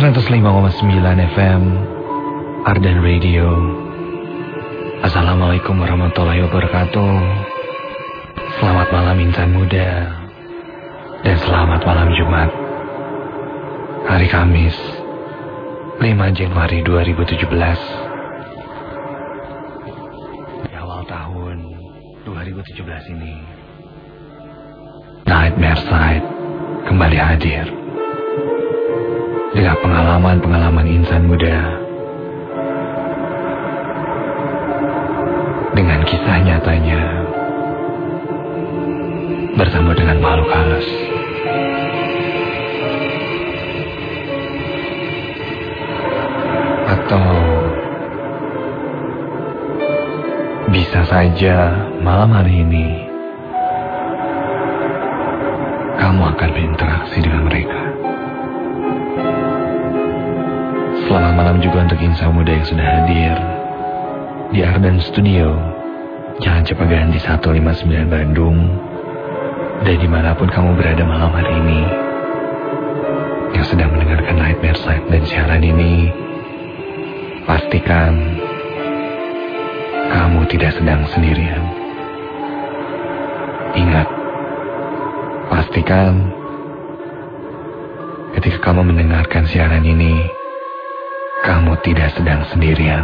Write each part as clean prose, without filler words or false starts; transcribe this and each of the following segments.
105,9 FM Ardan Radio. Assalamualaikum warahmatullahi wabarakatuh. Selamat malam insan muda, dan selamat malam Jumat, hari Kamis 5 Januari 2017. Di awal tahun 2017 ini, Nightmare Side kembali hadir dengan pengalaman-pengalaman insan muda, dengan kisah nyatanya, bersama dengan makhluk halus. Atau bisa saja malam hari ini kamu akan berinteraksi dengan mereka. Selamat malam juga untuk insan muda yang sudah hadir di Ardan Studio, Jalan Cipaganti 159 Bandung. Dan dimanapun kamu berada malam hari ini, yang sedang mendengarkan Nightmare Side dan siaran ini, pastikan kamu tidak sedang sendirian. Ingat, pastikan ketika kamu mendengarkan siaran ini, kamu tidak sedang sendirian.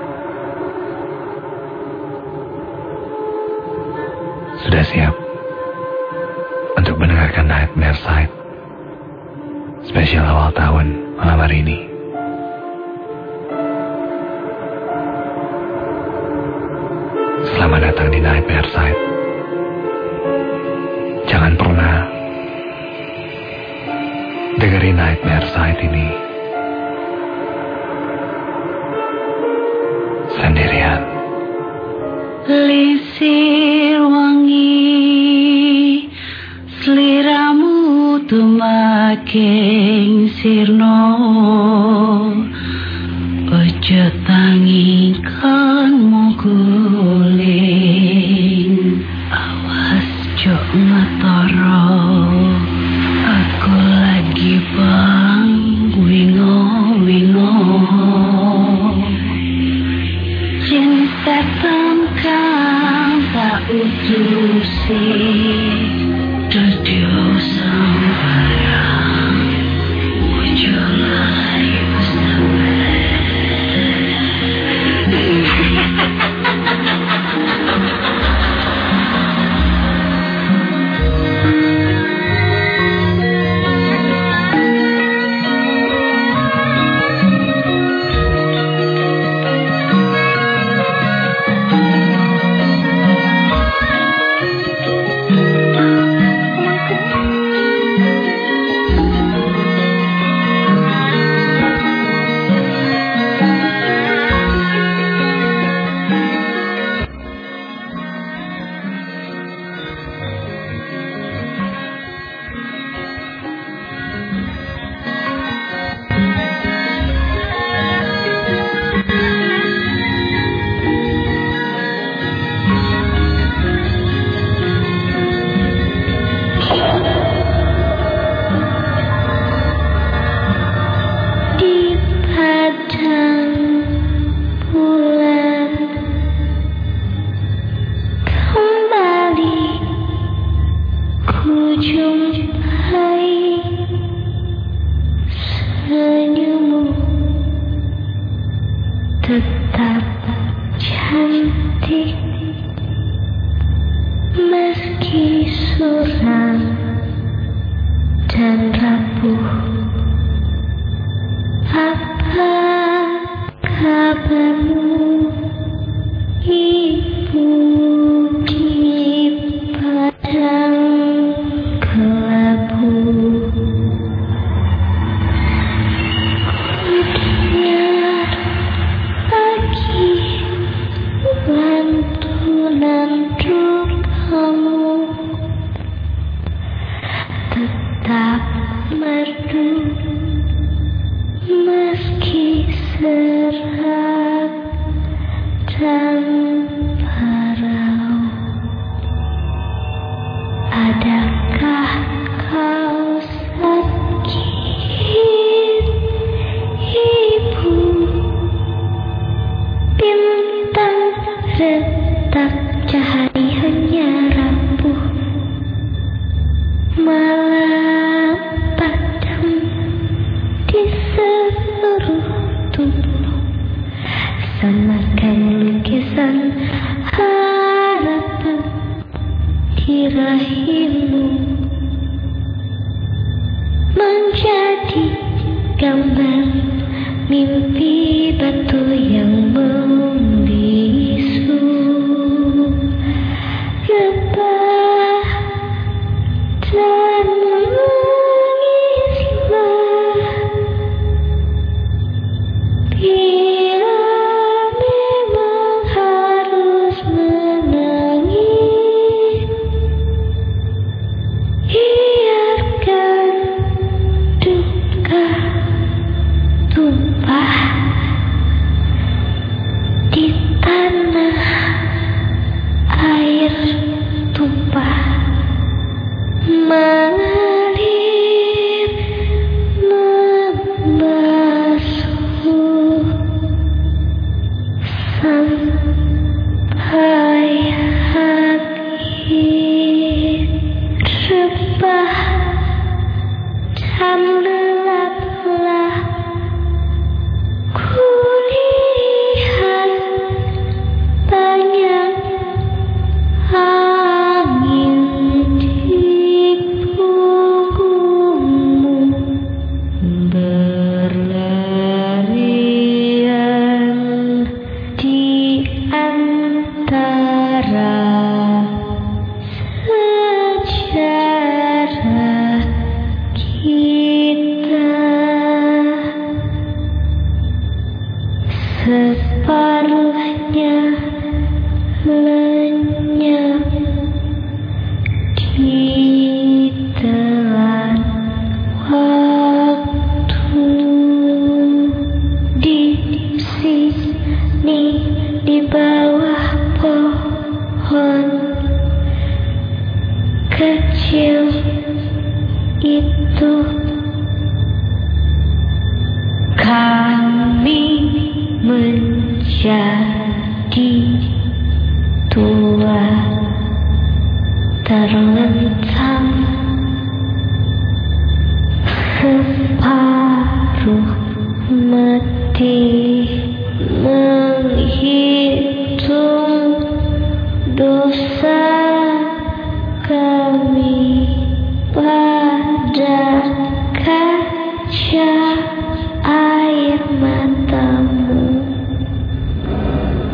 Sudah siap untuk mendengarkan Nightmare Side spesial awal tahun malam hari ini? Selamat datang di Nightmare Side. Jangan pernah dengerin Nightmare Side ini sendirian. Lisir wangi, seliramu tumaking sirno, ojo tangi kanmu guling, awas jok ngetoro, aku lagi bang wingo-wingo. Cinta tengkang tak utusi, terdio sambarang, mujolai bersama. Adakah kau sakit Jadi gambar mimpi batu yang membisu. Lebah dan menangislah bila memang harus menangis. Biarkan duka tumpah di tanah, air tumpah mengalir membasuh sampai akhir. Rebah dan lelaplah kulihat banyak angin di punggungmu, berlarian di antara sejarah kita. Separuhnya lenyap di telan waktu. Di sini di bawah pohon kecil itu kami menjadi tua terlentang, separuh mati menghitung dosa kami pada kaca air matamu.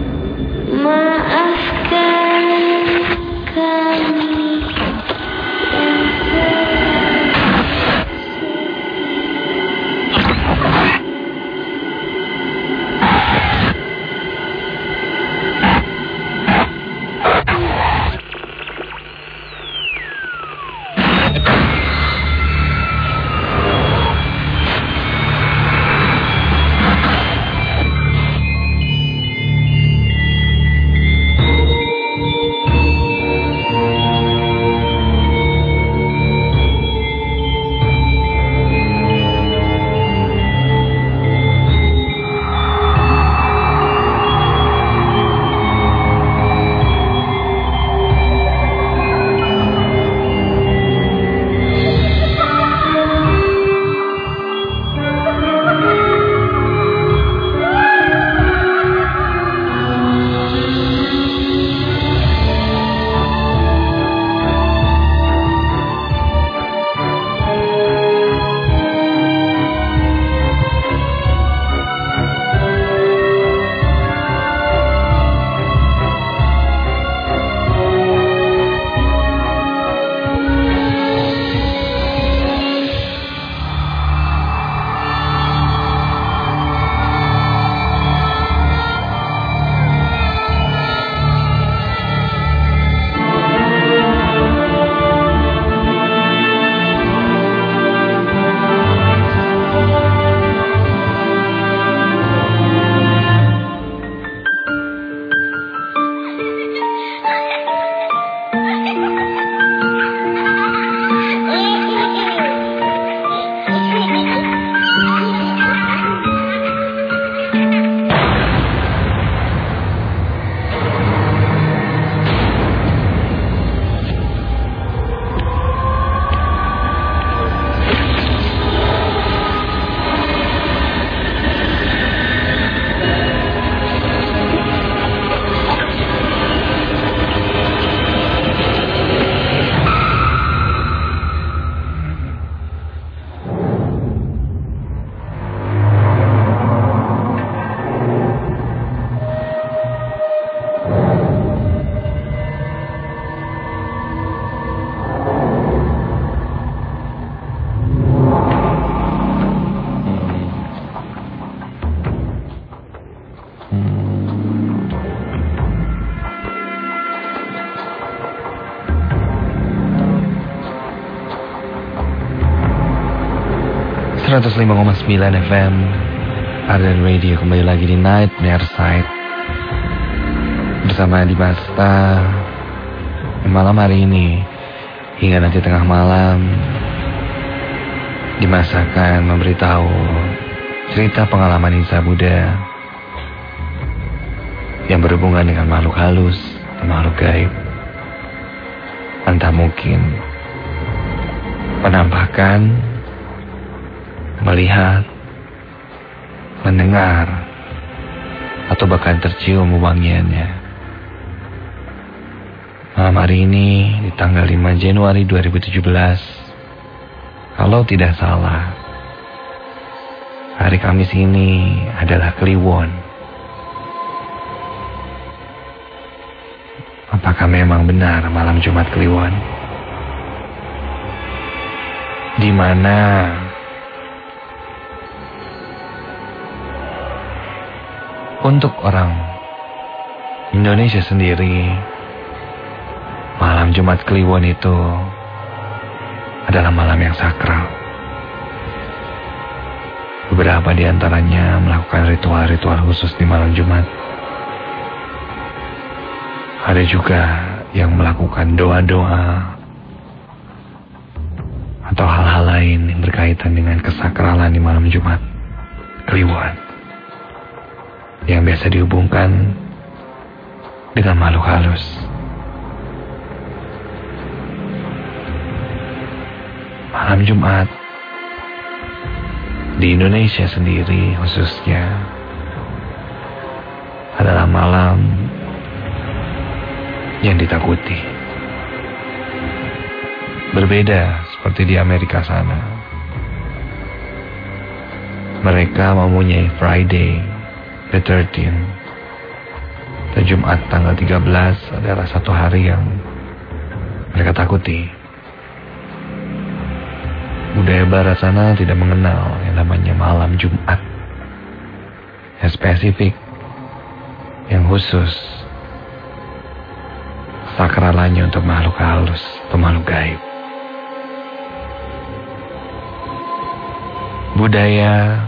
105,9 FM Ardan Radio kembali lagi di Nightmare Side bersama Dimasta. Malam hari ini hingga nanti tengah malam Dimas akan memberitahu cerita pengalaman Insa Buddha yang berhubungan dengan makhluk halus atau makhluk gaib. Entah mungkin penampakan, melihat, mendengar, atau bahkan tercium wangiannya. Malam hari ini di tanggal 5 Januari 2017, kalau tidak salah, hari Kamis ini adalah Kliwon. Apakah memang benar malam Jumat Kliwon? Di mana untuk orang Indonesia sendiri, malam Jumat Kliwon itu adalah malam yang sakral. Beberapa di antaranya melakukan ritual-ritual khusus di malam Jumat. Ada juga yang melakukan doa-doa atau hal-hal lain yang berkaitan dengan kesakralan di malam Jumat Kliwon, yang biasa dihubungkan dengan makhluk halus. Malam Jumat di Indonesia sendiri khususnya adalah malam yang ditakuti. Berbeda seperti di Amerika sana. Mereka mempunyai Friday the 13th, atau Jumat tanggal 13 adalah satu hari yang mereka takuti. Budaya barat sana tidak mengenal yang namanya malam Jumat yang spesifik, yang khusus, sakralannya untuk makhluk halus atau makhluk gaib. Budaya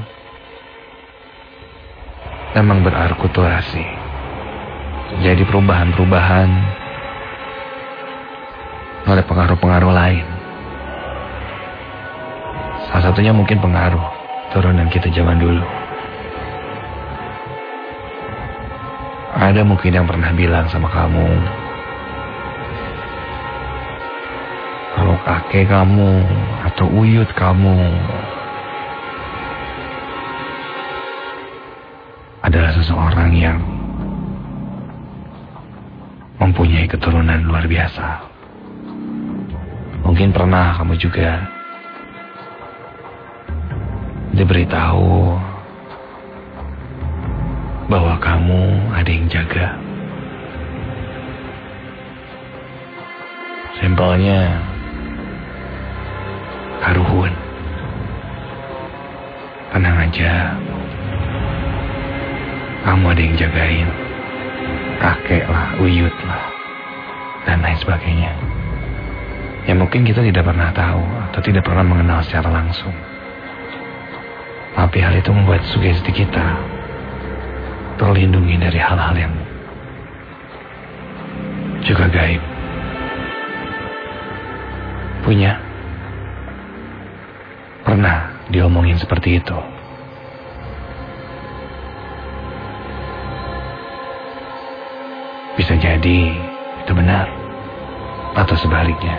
memang berakulturasi, jadi perubahan-perubahan oleh pengaruh-pengaruh lain. Salah satunya mungkin pengaruh turunan kita zaman dulu. Ada mungkin yang pernah bilang sama kamu, kalau kakek kamu atau uyut kamu adalah seseorang yang mempunyai keturunan luar biasa. Mungkin pernah kamu juga diberitahu bahwa kamu ada yang jaga. Simpelnya karuhun. Tenang aja, kamu ada yang jagain. Kakek lah, uyut lah, dan lain sebagainya. Yang mungkin kita tidak pernah tahu atau tidak pernah mengenal secara langsung. Tapi hal itu membuat sugesti kita terlindungi dari hal-hal yang juga gaib. Punya? Pernah diomongin seperti itu? Bisa jadi itu benar, atau sebaliknya.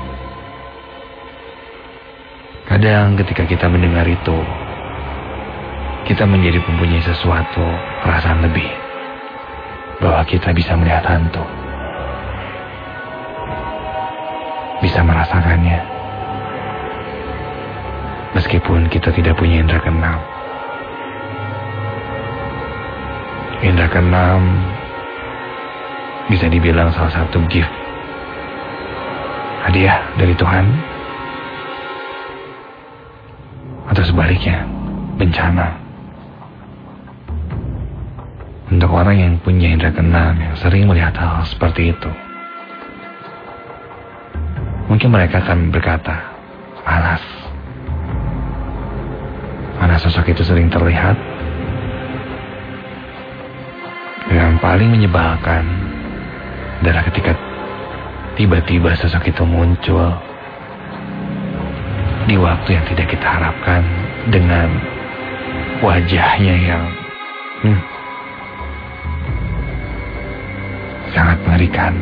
Kadang ketika kita mendengar itu, kita menjadi mempunyai sesuatu perasaan lebih, bahwa kita bisa melihat hantu, bisa merasakannya, meskipun kita tidak punya indera keenam. Indera keenam bisa dibilang salah satu gift, hadiah dari Tuhan, atau sebaliknya bencana. Untuk orang yang punya indera keenam, yang sering melihat hal seperti itu, mungkin mereka akan berkata, malas. mana sosok itu sering terlihat. Yang paling menyebalkan adalah ketika tiba-tiba sosok itu muncul di waktu yang tidak kita harapkan dengan wajahnya yang sangat mengerikan.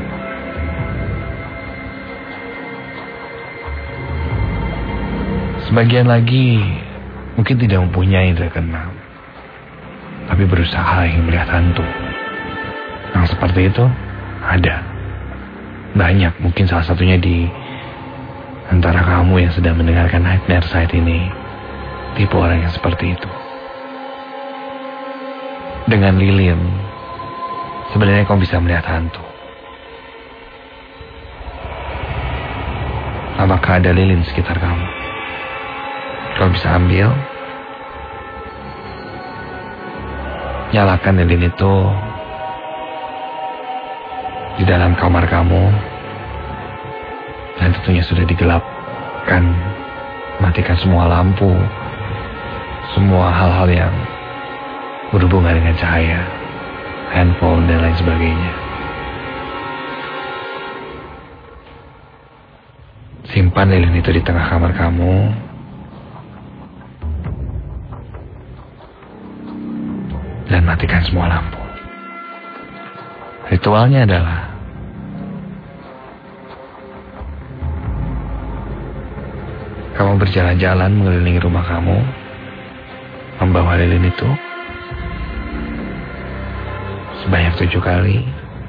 Sebagian lagi mungkin tidak mempunyai indera keenam, tapi berusaha ingin melihat hantu. Yang seperti itu ada. Banyak, mungkin salah satunya di antara kamu yang sedang mendengarkan Nightmare Site ini, tipe orang yang seperti itu. Dengan lilin, sebenarnya kamu bisa melihat hantu. Apakah ada lilin sekitar kamu? Kamu bisa ambil, nyalakan lilin itu di dalam kamar kamu, dan tentunya sudah digelapkan. Matikan semua lampu, semua hal-hal yang berhubungan dengan cahaya, handphone dan lain sebagainya. Simpan lilin itu di tengah kamar kamu, dan matikan semua lampu. Ritualnya adalah kamu berjalan-jalan mengelilingi rumah kamu, membawa lilin itu sebanyak 7 kali,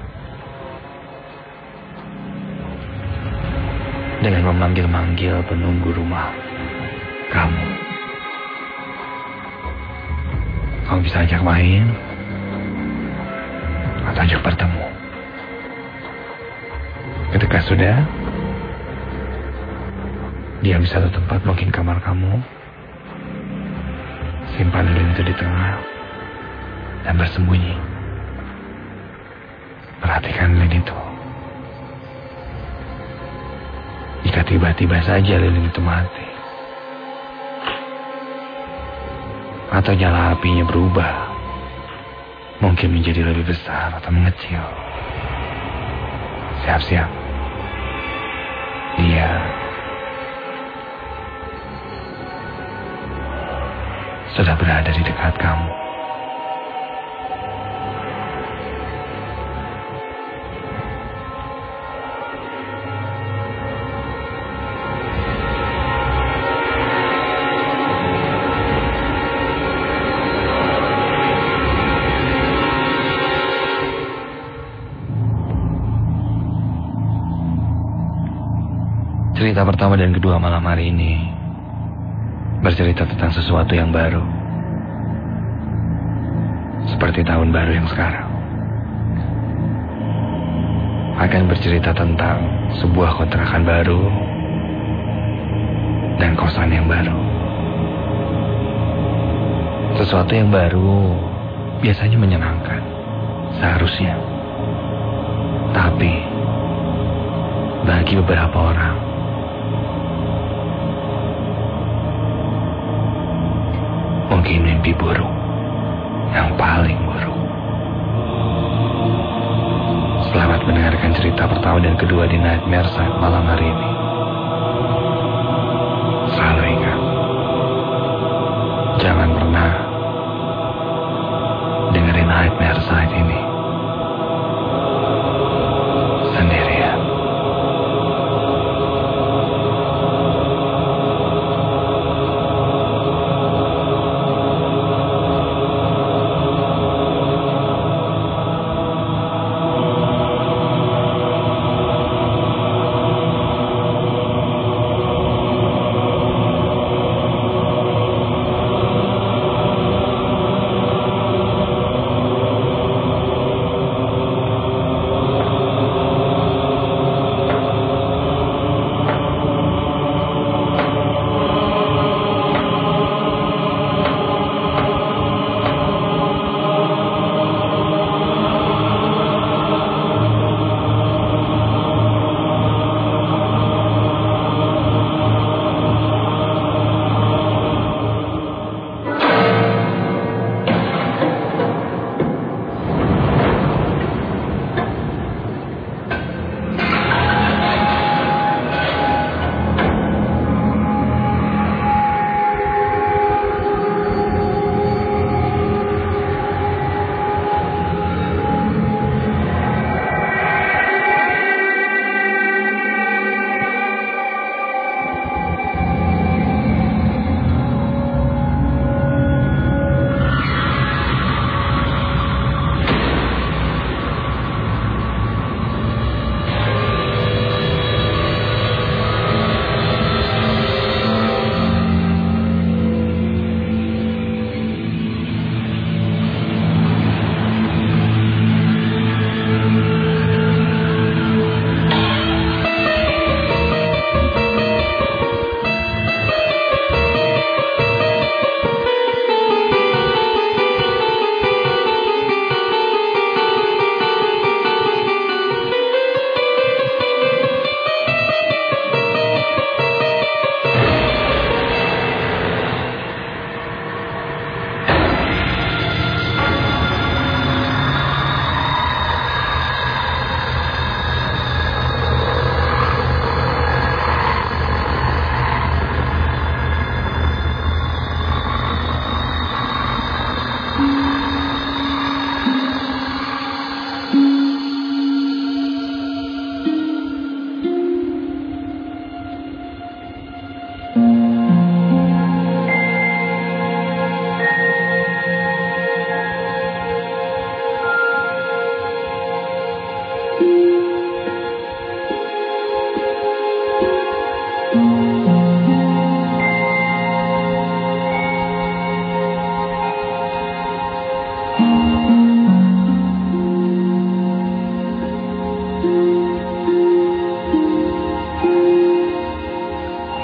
dengan memanggil-manggil penunggu rumah kamu. Kamu bisa ajak main atau ajak bertemu. Ketika sudah, diam di satu tempat, mungkin kamar kamu. Simpan lilin itu di tengah dan bersembunyi. Perhatikan lilin itu. Jika tiba-tiba saja lilin itu mati, atau nyala apinya berubah, mungkin menjadi lebih besar atau mengecil, siap-siap. Dia sudah berada di dekat kamu. Cerita pertama dan kedua malam hari ini bercerita tentang sesuatu yang baru, seperti tahun baru yang sekarang. Akan bercerita tentang sebuah kontrakan baru dan kosan yang baru. Sesuatu yang baru biasanya menyenangkan, seharusnya. Tapi bagi beberapa orang, mungkin mimpi buruk yang paling buruk. Selamat mendengarkan cerita pertama dan kedua di Nightmare Site malam hari ini. Selalu ingat, jangan pernah dengerin Nightmare Site ini sendirian.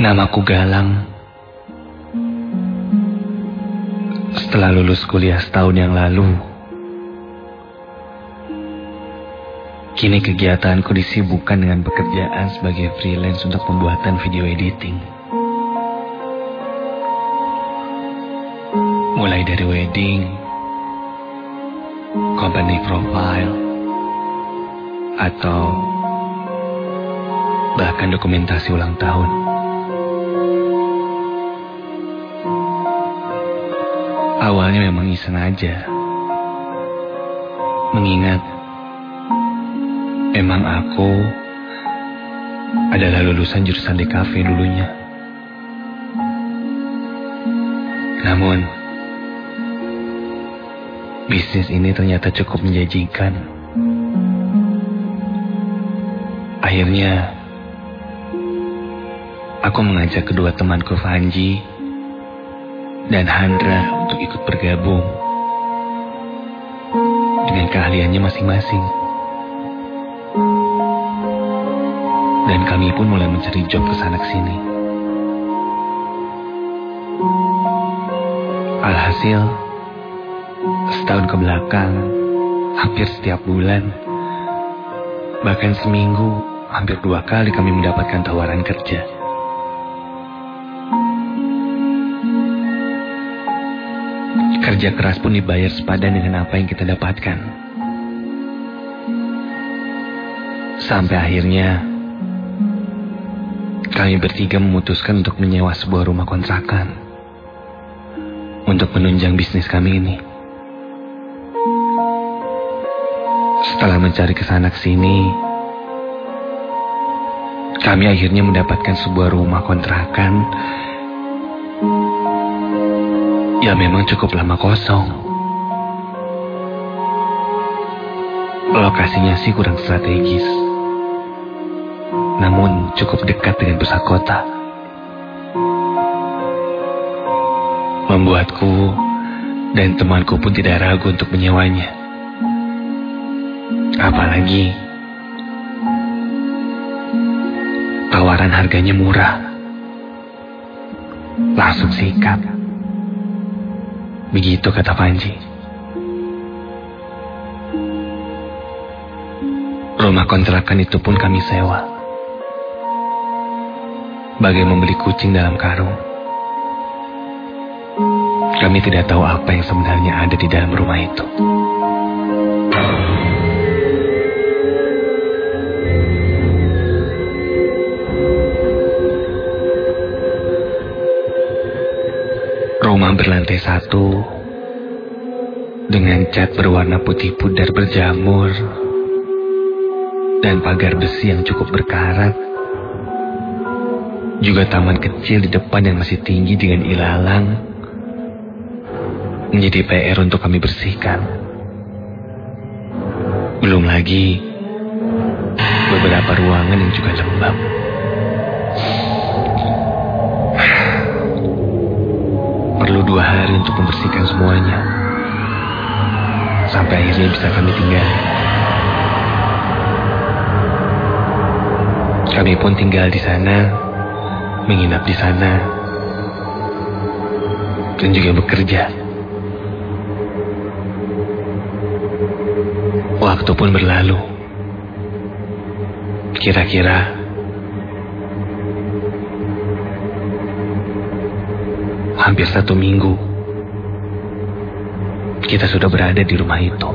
Namaku Galang. Setelah lulus kuliah setahun yang lalu, kini kegiatanku disibukkan dengan pekerjaan sebagai freelance untuk pembuatan video editing. Mulai dari wedding, company profile, atau bahkan dokumentasi ulang tahun. Awalnya memang iseng aja, mengingat memang aku adalah lulusan jurusan DKV dulunya. Namun, bisnis ini ternyata cukup menjanjikan. Akhirnya, aku mengajak kedua temanku Fanji dan Handra untuk ikut bergabung dengan keahliannya masing-masing. Dan kami pun mulai mencari job kesana-kesini. Alhasil, setahun ke belakang, hampir setiap bulan, bahkan seminggu, hampir 2 kali kami mendapatkan tawaran kerja. Kerja keras pun dibayar sepadan dengan apa yang kita dapatkan. Sampai akhirnya, kami bertiga memutuskan untuk menyewa sebuah rumah kontrakan untuk menunjang bisnis kami ini. Setelah mencari kesana-kesini, kami akhirnya mendapatkan sebuah rumah kontrakan ya memang cukup lama kosong. Lokasinya sih kurang strategis, namun cukup dekat dengan pusat kota. Membuatku dan temanku pun tidak ragu untuk menyewanya. Apalagi tawaran harganya murah. Langsung sikat. Begitu kata Panji. Rumah kontrakan itu pun kami sewa. Bagai membeli kucing dalam karung. Kami tidak tahu apa yang sebenarnya ada di dalam rumah itu. Rumah berlantai 1 dengan cat berwarna putih pudar berjamur dan pagar besi yang cukup berkarat. Juga taman kecil di depan yang masih tinggi dengan ilalang menjadi PR untuk kami bersihkan. Belum lagi beberapa ruangan yang juga lembab. Perlu 2 hari untuk membersihkan semuanya. Sampai akhirnya bisa kami tinggal. Kami pun tinggal di sana, menginap di sana, dan juga bekerja. Waktu pun berlalu. Kira-kira hampir 1 minggu kita sudah berada di rumah itu.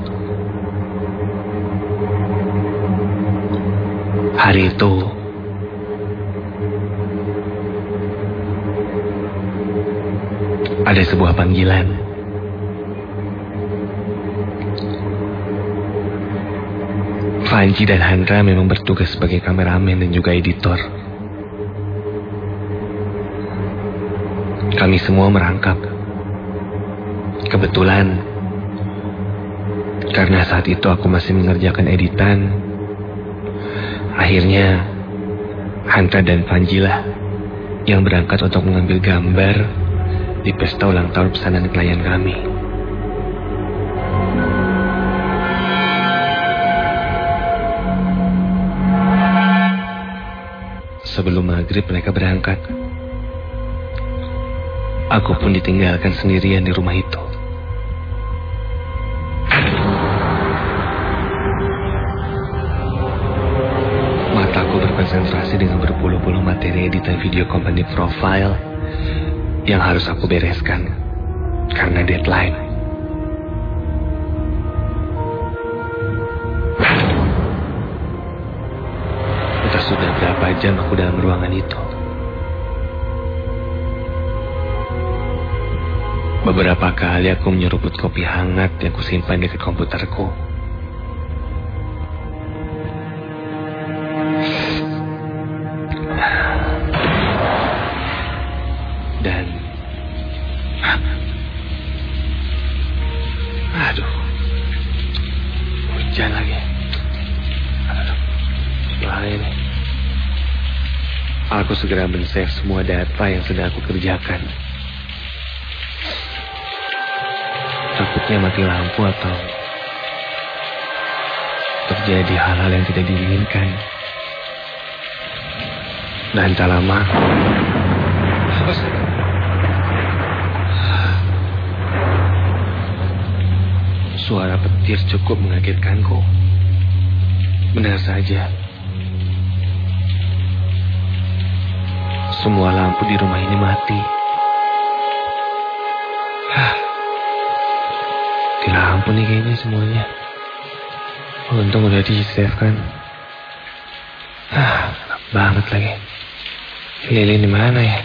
Hari itu ada sebuah panggilan. Fanji dan Handra memang bertugas sebagai kameramen dan juga editor. Kami semua merangkap. Kebetulan, karena saat itu aku masih mengerjakan editan, akhirnya Handra dan Fanji lah yang berangkat untuk mengambil gambar di pesta ulang tahun pesanan klien kami. Sebelum maghrib mereka berangkat. Aku pun ditinggalkan sendirian di rumah itu. Mataku berkonsentrasi dengan berpuluh-puluh materi editan video company profile yang harus aku bereskan karena deadline. Entah sudah berapa jam aku dalam ruangan itu. Beberapa kali aku menyeruput kopi hangat yang kusimpan dekat komputerku. Dan aduh, hujan lagi. Aduh, bahaya nih. Aku segera men-save semua data yang sedang aku kerjakan. Takutnya mati lampu atau terjadi hal-hal yang tidak diinginkan. Dan tak lama suara petir cukup mengagetkanku. Benar saja, semua lampu di rumah ini mati. Di lampu nih kayaknya semuanya. Untung udah di-save kan. Enak banget lagi. Lilin di mana ya?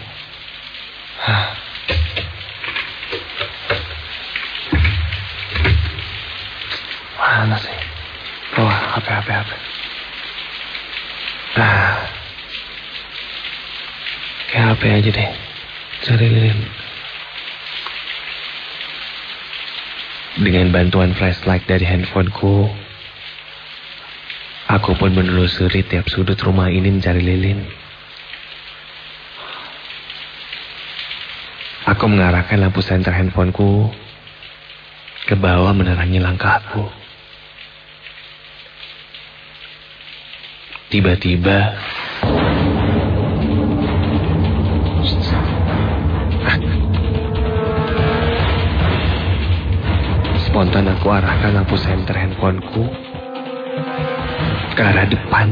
Mana sih? Oh, HP. Kayak HP aja deh. Cari lilin. Dengan bantuan flashlight dari handphoneku, aku pun menelusuri tiap sudut rumah ini mencari lilin. Aku mengarahkan lampu senter handphoneku ke bawah menerangi langkahku. Tiba-tiba spontan aku arahkan lampu senter handphoneku ke arah depan.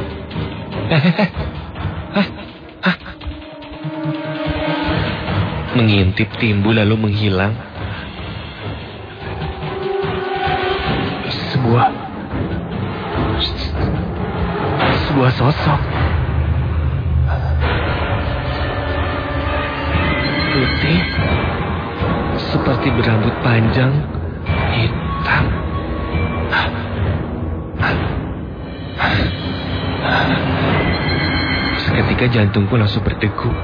Mengintip timbul lalu menghilang. Sebuah sosok. Putih, seperti berambut panjang, hitam. Seketika jantungku langsung berdegup.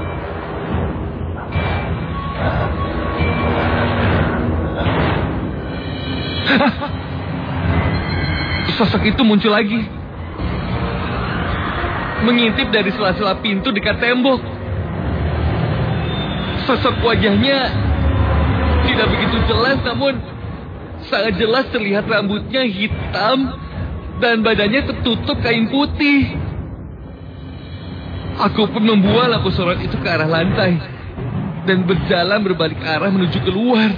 Sosok itu muncul lagi, mengintip dari sela-sela pintu dekat tembok. Sosok wajahnya tidak begitu jelas, namun sangat jelas terlihat rambutnya hitam dan badannya tertutup kain putih. Aku pun membuang lampu sorot itu ke arah lantai dan berjalan berbalik arah menuju keluar.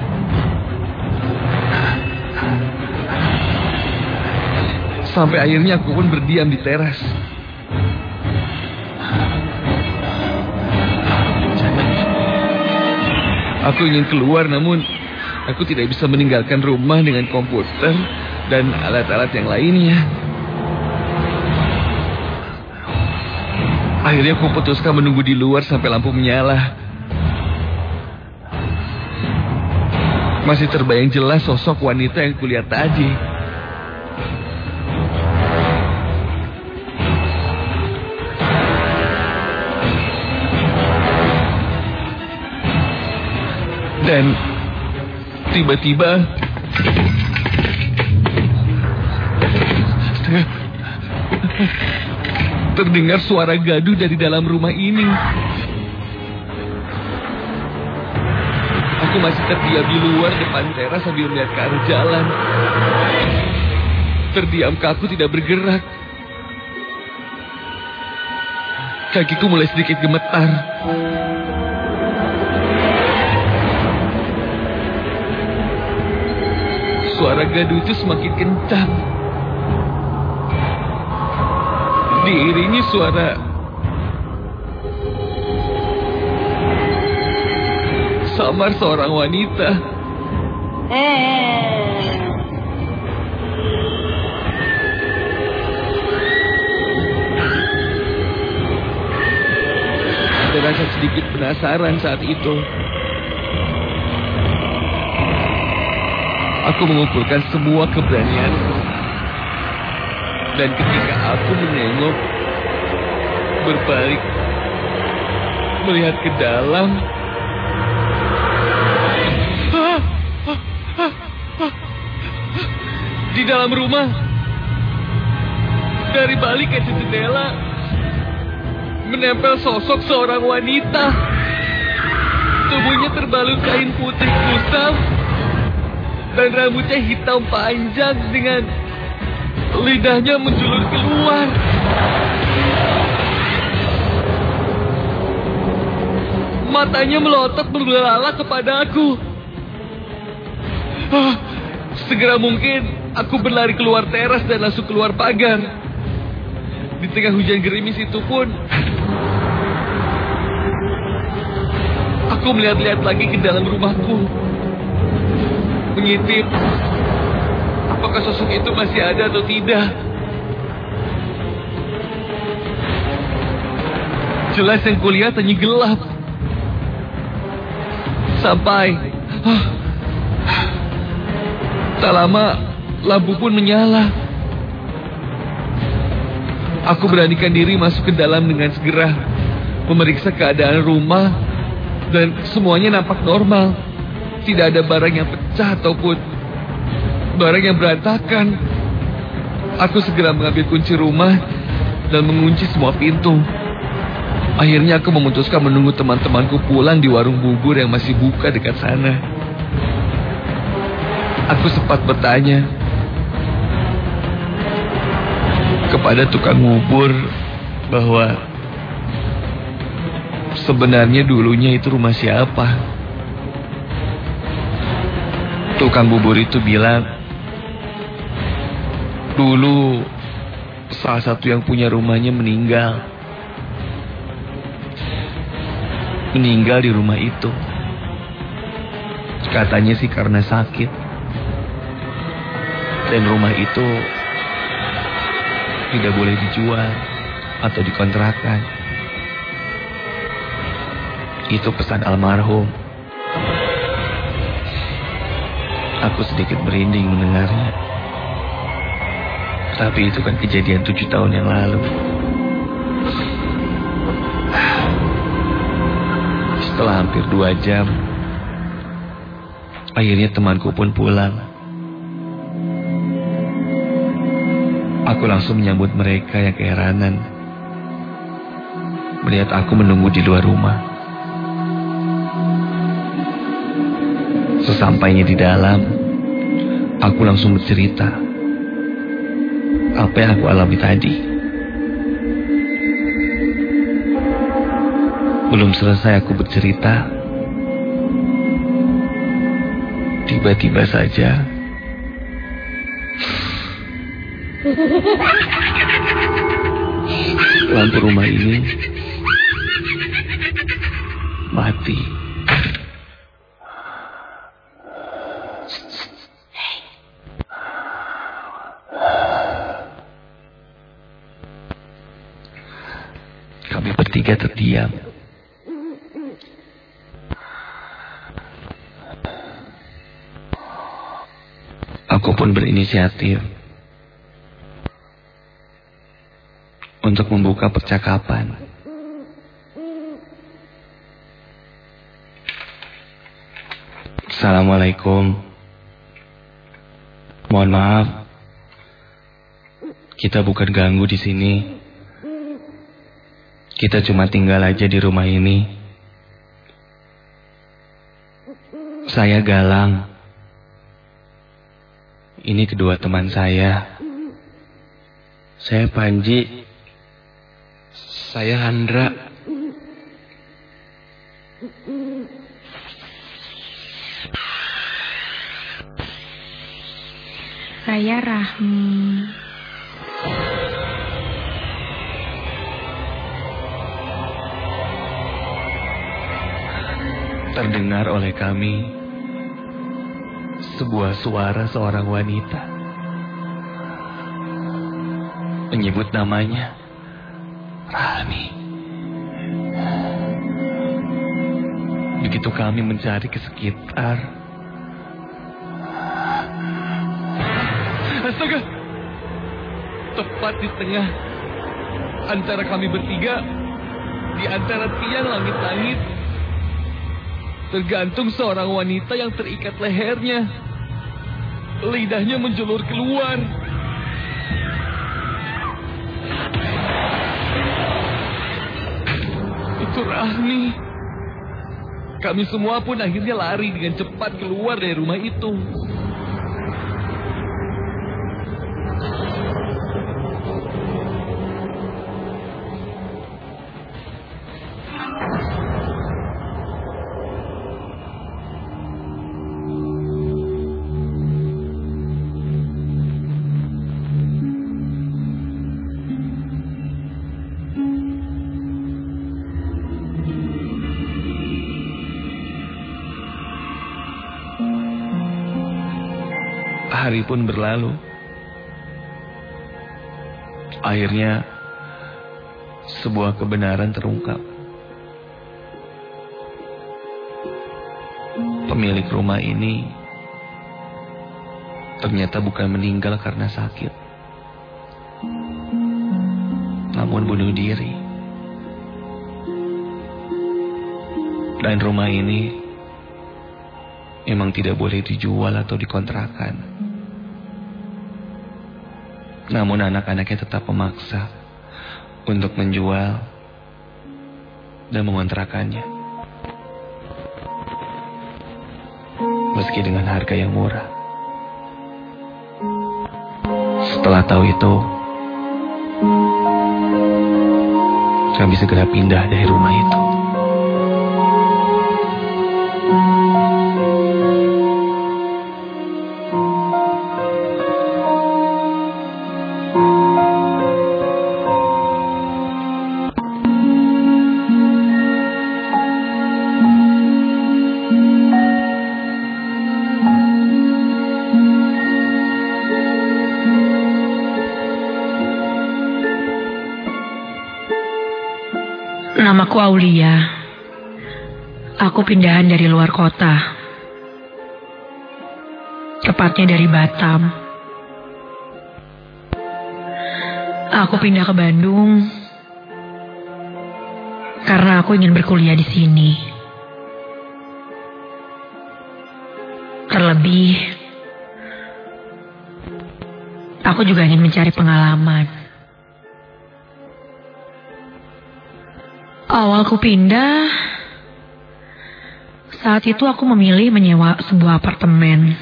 Sampai akhirnya aku pun berdiam di teras. Aku ingin keluar, namun aku tidak bisa meninggalkan rumah dengan komputer dan alat-alat yang lainnya. Akhirnya aku putuskan menunggu di luar sampai lampu menyala. Masih terbayang jelas sosok wanita yang kulihat tadi. Dan tiba-tiba terdengar suara gaduh dari dalam rumah ini. Aku masih terdiam di luar depan teras sambil melihat ke arah jalan. Terdiam kaku tidak bergerak. Kakiku mulai sedikit gemetar. suara gaduh itu semakin kencang. Diiringi suara samar seorang wanita. Ada rasa sedikit penasaran saat itu. Aku mengumpulkan semua keberanianku. Dan ketika aku menengok, berbalik, melihat ke dalam, di dalam rumah, dari balik kaca jendela, menempel sosok seorang wanita. Tubuhnya terbalut kain putih kusam dan rambutnya hitam panjang dengan lidahnya menjulur keluar. Matanya melotot membelalak kepada aku. Segera mungkin aku berlari keluar teras dan langsung keluar pagar. Di tengah hujan gerimis itu pun aku melihat-lihat lagi ke dalam rumahku, mengintip apakah sosok itu masih ada atau tidak. Jelas yang kulihat hanya gelap. Sampai tak lama lampu pun menyala. Aku beranikan diri masuk ke dalam dengan segera memeriksa keadaan rumah dan semuanya nampak normal. Tidak ada barang yang pecah ataupun barang yang berantakan. Aku segera mengambil kunci rumah dan mengunci semua pintu. Akhirnya aku memutuskan menunggu teman-temanku pulang di warung bubur yang masih buka dekat sana. Aku sempat bertanya kepada tukang bubur bahwa sebenarnya dulunya itu rumah siapa. Tukang bubur itu bilang, dulu salah satu yang punya rumahnya meninggal di rumah itu. Katanya sih karena sakit. Dan rumah itu tidak boleh dijual atau dikontrakan. Itu pesan almarhum. Aku sedikit merinding mendengarnya. Tapi itu kan kejadian 7 tahun yang lalu. Setelah hampir 2 jam, akhirnya temanku pun pulang. Aku langsung menyambut mereka yang keheranan melihat aku menunggu di luar rumah. Sesampainya di dalam, aku langsung bercerita apa yang aku alami tadi. Belum selesai aku bercerita, tiba-tiba saja lampu rumah ini mati. Kami bertiga terdiam. Aku pun berinisiatif untuk membuka percakapan. Assalamualaikum. Mohon maaf, kita bukan ganggu di sini. Kita cuma tinggal aja di rumah ini. Saya Galang. Ini kedua teman saya. Saya Panji. Saya Handra. saya Rahmi. Terdengar oleh kami sebuah suara seorang wanita menyebut namanya Rahmi. Begitu kami mencari ke sekitar, astaga, tepat di tengah antara kami bertiga, di antara tiang langit-langit, tergantung seorang wanita yang terikat lehernya. Lidahnya menjulur keluar. Itu Rahmi. Kami semua pun akhirnya lari dengan cepat keluar dari rumah itu. Hari pun berlalu. Akhirnya sebuah kebenaran terungkap. Pemilik rumah ini ternyata bukan meninggal karena sakit, namun bunuh diri. Dan rumah ini memang tidak boleh dijual atau dikontrakan. Namun anak-anaknya tetap memaksa untuk menjual dan mengontrakannya. Meski dengan harga yang murah. Setelah tahu itu, kami segera pindah dari rumah itu. Namaku Aulia. Aku pindahan dari luar kota. Tepatnya dari Batam. Aku pindah ke Bandung karena aku ingin berkuliah di sini. Terlebih, aku juga ingin mencari pengalaman. Awalku pindah, saat itu aku memilih menyewa sebuah apartemen.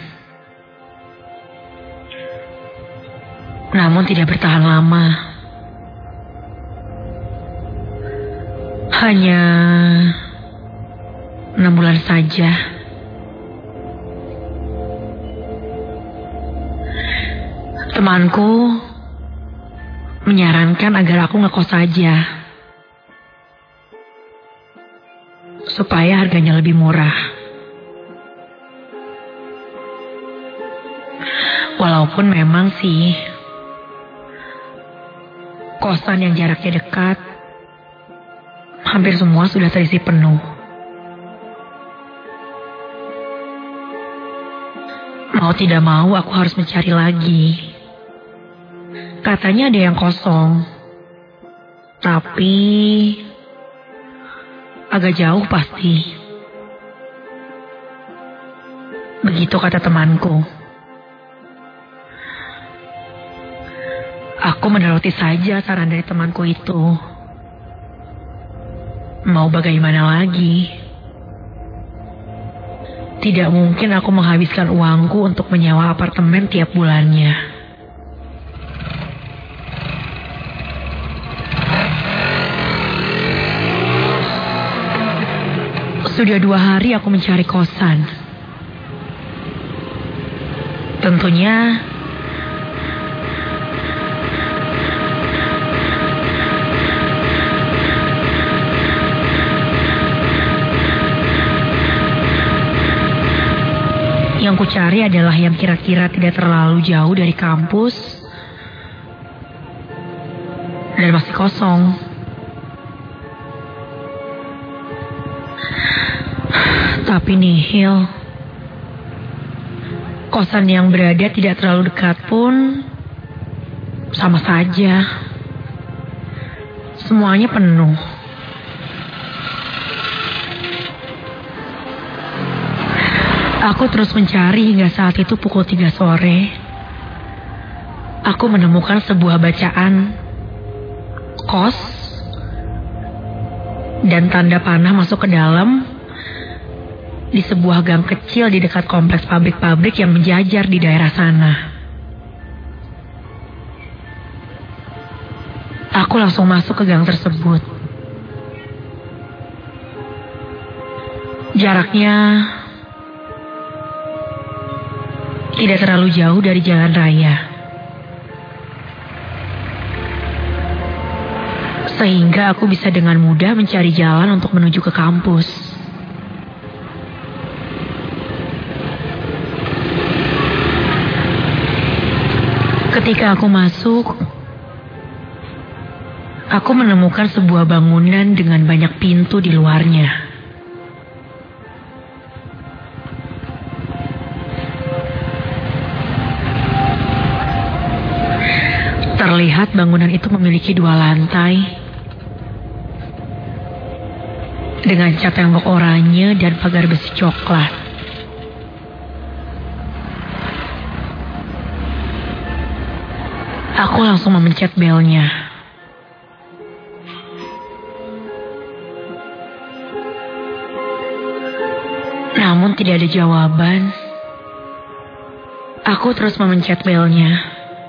Namun tidak bertahan lama. Hanya 6 bulan saja. Temanku menyarankan agar aku ngekos saja, supaya harganya lebih murah. Walaupun memang sih, kosan yang jaraknya dekat, hampir semua sudah terisi penuh. Mau tidak mau aku harus mencari lagi. Katanya ada yang kosong, tapi agak jauh pasti. Begitu kata temanku. Aku menuruti saja saran dari temanku itu. Mau bagaimana lagi? Tidak mungkin aku menghabiskan uangku untuk menyewa apartemen tiap bulannya. Sudah 2 hari aku mencari kosan. Tentunya Yang ku cari adalah yang kira-kira tidak terlalu jauh dari kampus dan masih kosong. Tapi nihil. Kosan yang berada tidak terlalu dekat pun sama saja. Semuanya penuh. Aku terus mencari hingga saat itu pukul 3 sore. Aku menemukan sebuah bacaan kos dan tanda panah masuk ke dalam di sebuah gang kecil di dekat kompleks pabrik-pabrik yang menjajar di daerah sana. Aku langsung masuk ke gang tersebut. Jaraknya tidak terlalu jauh dari jalan raya. Sehingga aku bisa dengan mudah mencari jalan untuk menuju ke kampus. Ketika aku masuk, aku menemukan sebuah bangunan dengan banyak pintu di luarnya. Terlihat bangunan itu memiliki 2 lantai dengan cat tembok oranye dan pagar besi coklat. Aku langsung memencet belnya. Namun tidak ada jawaban. Aku terus memencet belnya.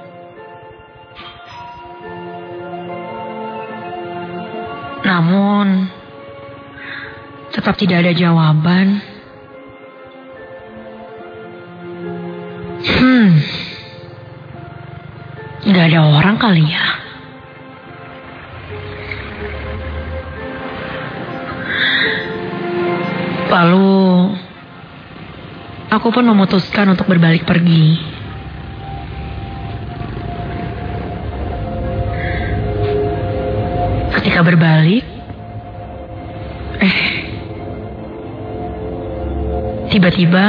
Namun tetap tidak ada jawaban. Gak ada orang kali ya. Lalu aku pun memutuskan untuk berbalik pergi. Ketika berbalik, tiba-tiba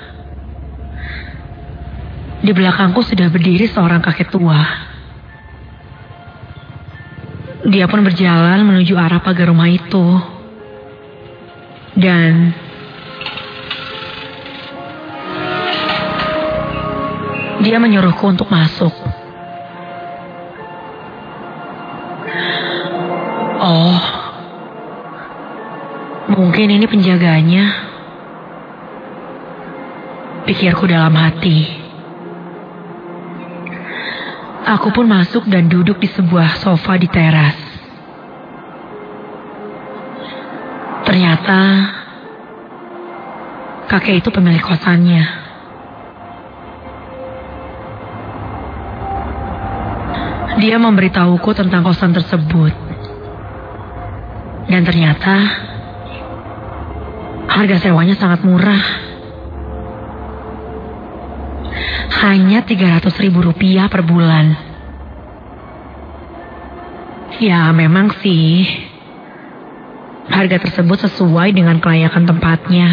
di belakangku sudah berdiri seorang kakek tua. Dia pun berjalan menuju arah pagar rumah itu. Dan dia menyuruhku untuk masuk. Oh, mungkin ini penjaganya, pikirku dalam hati. Aku pun masuk dan duduk di sebuah sofa di teras. Ternyata kakek itu pemilik kosannya. Dia memberitahuku tentang kosan tersebut. Dan ternyata harga sewanya sangat murah. Hanya Rp300.000 per bulan. Ya memang sih, harga tersebut sesuai dengan kelayakan tempatnya.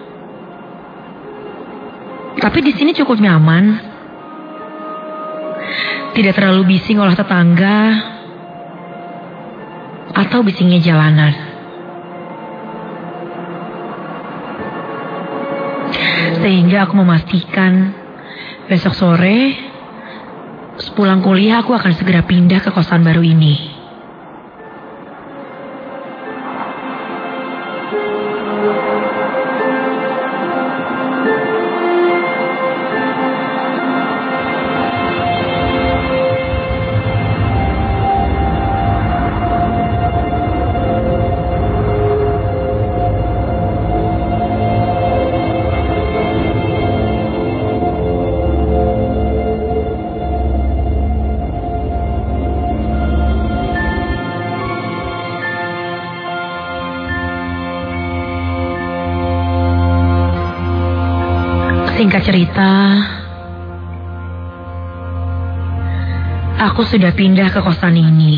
Tapi di sini cukup nyaman. Tidak terlalu bising oleh tetangga atau bisingnya jalanan. Sehingga aku memastikan besok sore sepulang kuliah aku akan segera pindah ke kosan baru ini. Singkat cerita, aku sudah pindah ke kosan ini.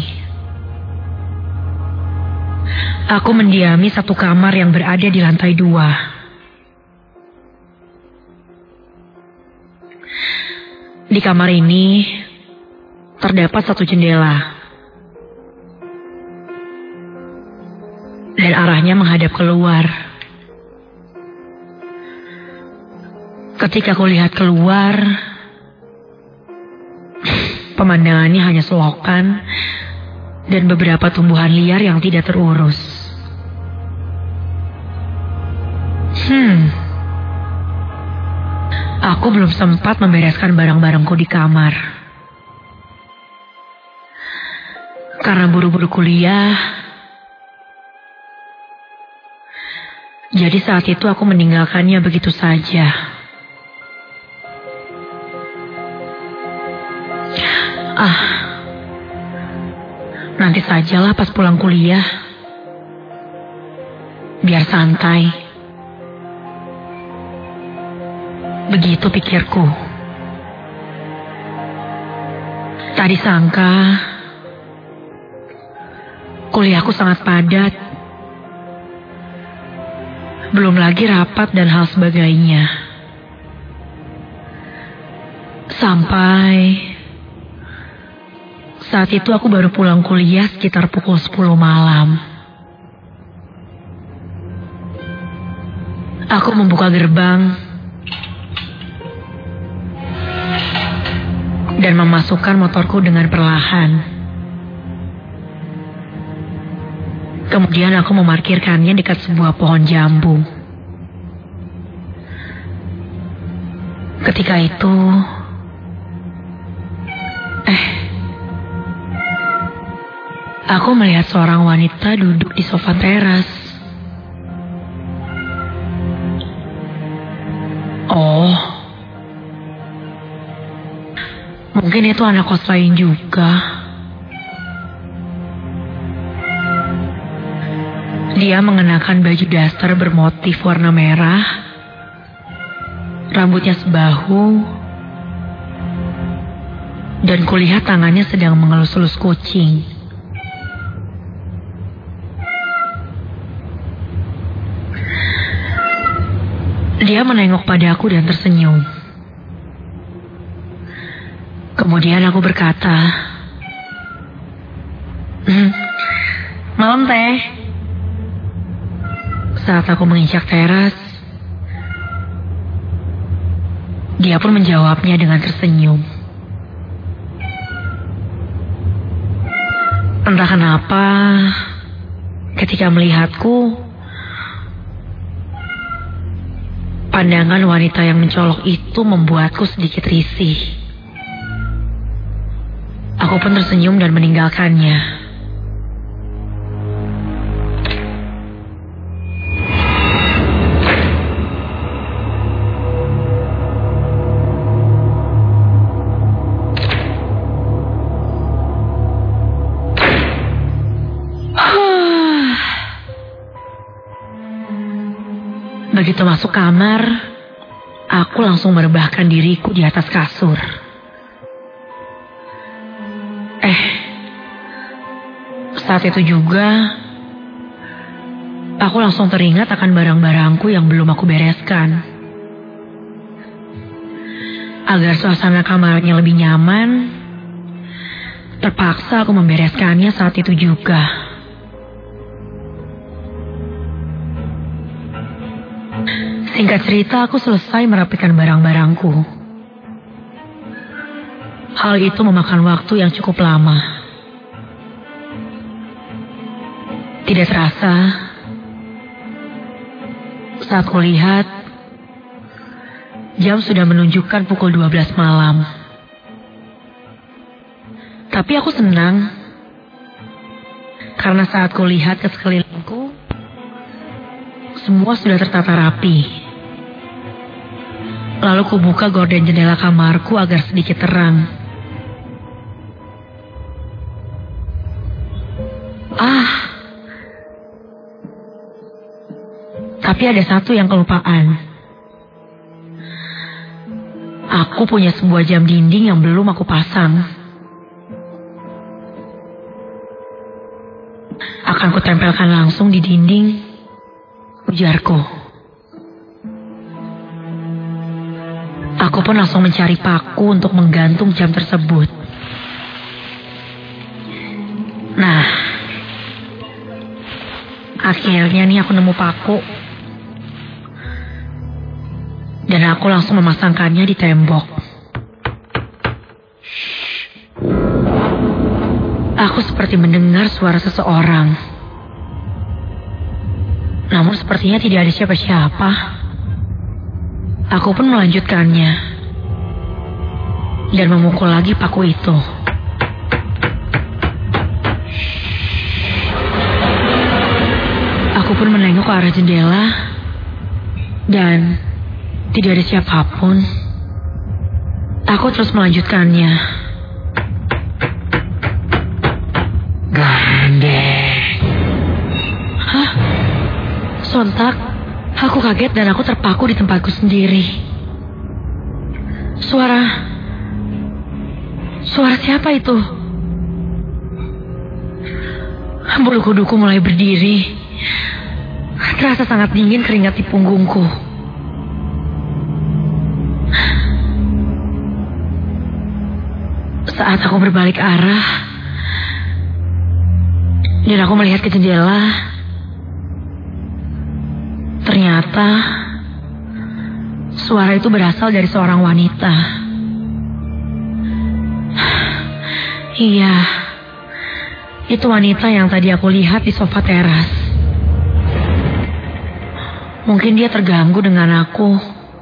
Aku mendiami satu kamar yang berada di lantai 2. Di kamar ini terdapat satu jendela dan arahnya menghadap keluar. Ketika aku lihat keluar, pemandangannya hanya selokan dan beberapa tumbuhan liar yang tidak terurus. Aku belum sempat membereskan barang-barangku di kamar. Karena buru-buru kuliah, jadi saat itu aku meninggalkannya begitu saja. Nanti sajalah pas pulang kuliah. Biar santai. Begitu pikirku. Tak disangka, kuliahku sangat padat. Belum lagi rapat dan hal sebagainya. Sampai saat itu aku baru pulang kuliah sekitar pukul 10 malam. Aku membuka gerbang dan memasukkan motorku dengan perlahan. Kemudian aku memarkirkannya dekat sebuah pohon jambu. Ketika itu, aku melihat seorang wanita duduk di sofa teras. Oh, mungkin itu anak kos lain juga. Dia mengenakan baju daster bermotif warna merah, rambutnya sebahu, dan kulihat tangannya sedang mengelus-elus kucing. Dia menengok padaku dan tersenyum. Kemudian aku berkata, "Malam teh." Saat aku menginjak teras, dia pun menjawabnya dengan tersenyum. Entah kenapa, ketika melihatku, pandangan wanita yang mencolok itu membuatku sedikit risih. Aku pun tersenyum dan meninggalkannya. Begitu masuk kamar, aku langsung merebahkan diriku di atas kasur. Saat itu juga, aku langsung teringat akan barang-barangku yang belum aku bereskan. Agar suasana kamarnya lebih nyaman, terpaksa aku membereskannya saat itu juga. Singkat cerita, aku selesai merapikan barang-barangku. Hal itu memakan waktu yang cukup lama. Tidak terasa, saat kulihat, jam sudah menunjukkan pukul 12 malam. Tapi aku senang, karena saat kulihat ke sekelilingku, semua sudah tertata rapi. Lalu kubuka gorden jendela kamarku agar sedikit terang. Tapi ada satu yang kelupaan. Aku punya sebuah jam dinding yang belum aku pasang. Akan kutempelkan langsung di dinding, ujarku. Aku pun langsung mencari paku untuk menggantung jam tersebut. Nah, akhirnya nih aku nemu paku. Dan aku langsung memasangkannya di tembok. Aku seperti mendengar suara seseorang. Namun sepertinya tidak ada siapa-siapa. Aku pun melanjutkannya. Dan memukul lagi paku itu. Aku pun menengok ke arah jendela. Dan tidak ada siapapun. Aku terus melanjutkannya. Hah? Sontak, aku kaget dan aku terpaku di tempatku sendiri. Suara siapa itu? Bulu kuduku mulai berdiri. Terasa sangat dingin keringat di punggungku. Saat aku berbalik arah dan aku melihat ke jendela, ternyata suara itu berasal dari seorang wanita. Iya, itu wanita yang tadi aku lihat di sofa teras. Mungkin dia terganggu dengan aku.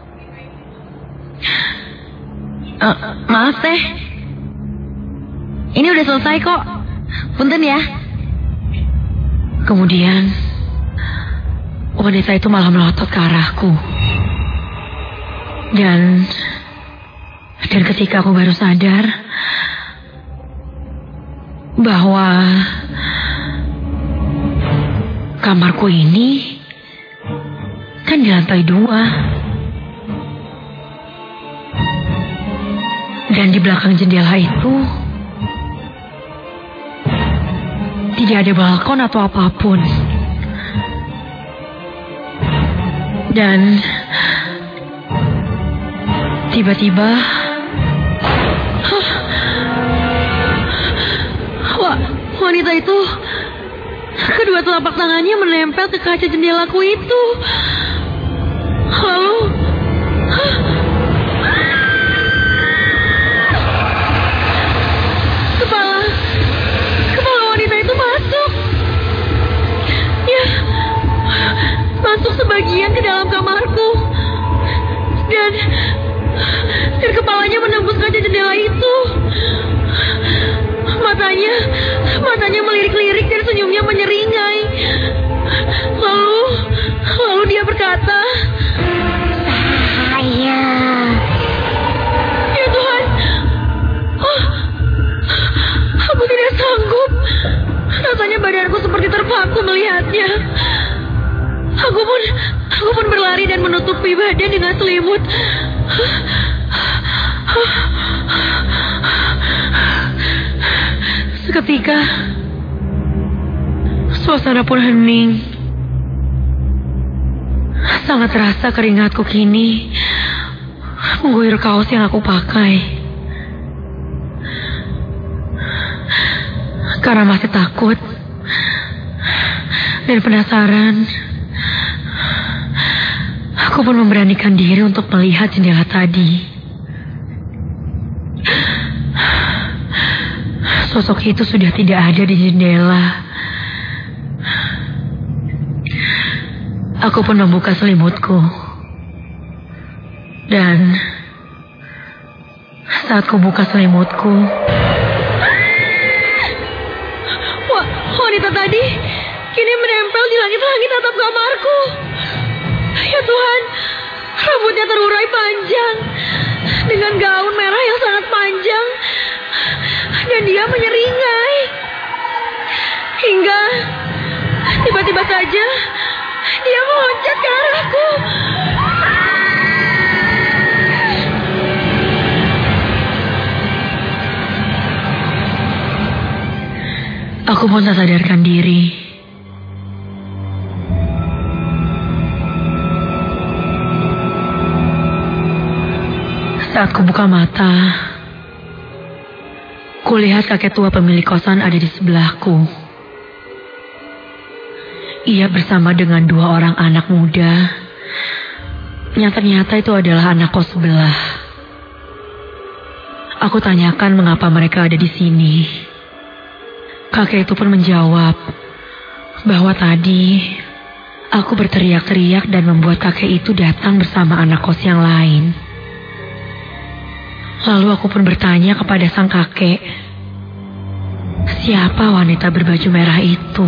Maaf teh, ini udah selesai kok. Punten ya. Kemudian wanita itu malah melotot ke arahku. Dan ketika aku baru sadar bahwa kamarku ini kan di lantai 2. Dan di belakang jendela itu tidak ada balkon atau apapun. Dan tiba-tiba wanita itu, kedua telapak tangannya menempel ke kaca jendelaku itu. Lalu kepala wanita itu masuk. Ya, masuk sebagian ke dalam kamarku. Dan kepalanya menembus kaca jendela itu. Matanya melirik-lirik dan senyumnya menyeringai. Lalu dia berkata, "Saya." Ya Tuhan, aku tidak sanggup. Rasanya badanku seperti terpaku melihatnya. Aku pun berlari dan menutupi badan dengan selimut. Seketika suasana pun hening. Sangat terasa keringatku kini mengguyur kaos yang aku pakai. Karena masih takut dan penasaran, aku pun memberanikan diri untuk melihat jendela tadi. Sosok itu sudah tidak ada di jendela. Aku pun membuka selimutku. Dan saat ku buka selimutku, wanita tadi kini menempel di langit-langit atap kamarku. Ya Tuhan, rambutnya terurai panjang dengan gaun merah yang sangat panjang. Dan dia menyeringai. Hingga tiba-tiba saja dia meloncat ke arahku. Aku pun tak sadarkan diri. Saat kubuka mata, kulihat kakek tua pemilik kosan ada di sebelahku. Ia bersama dengan 2 orang anak muda, yang ternyata itu adalah anak kos sebelah. Aku tanyakan mengapa mereka ada di sini. Kakek itu pun menjawab bahwa tadi aku berteriak-teriak dan membuat kakek itu datang bersama anak kos yang lain. Lalu aku pun bertanya kepada sang kakek, siapa wanita berbaju merah itu?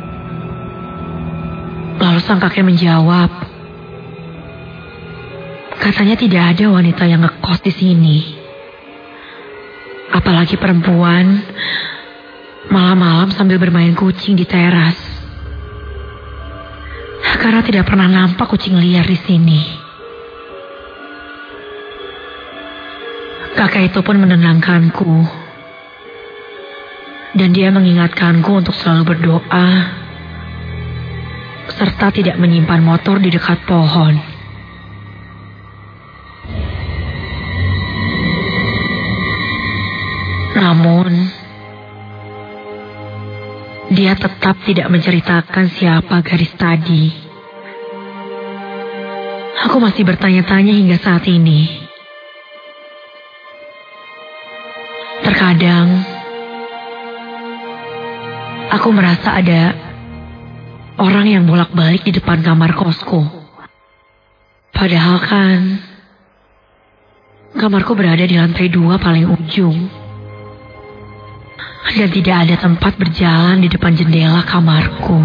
Lalu sang kakek menjawab, katanya tidak ada wanita yang ngekos di sini. Apalagi perempuan, malam-malam sambil bermain kucing di teras. Karena tidak pernah nampak kucing liar di sini. Kakek itu pun menenangkanku. Dan dia mengingatkanku untuk selalu berdoa, serta tidak menyimpan motor di dekat pohon. Namun, dia tetap tidak menceritakan siapa gadis tadi. Aku masih bertanya-tanya hingga saat ini. Terkadang, aku merasa ada orang yang bolak-balik di depan kamar kosku. Padahal kan, kamarku berada di lantai 2 paling ujung. Dan tidak ada tempat berjalan di depan jendela kamarku.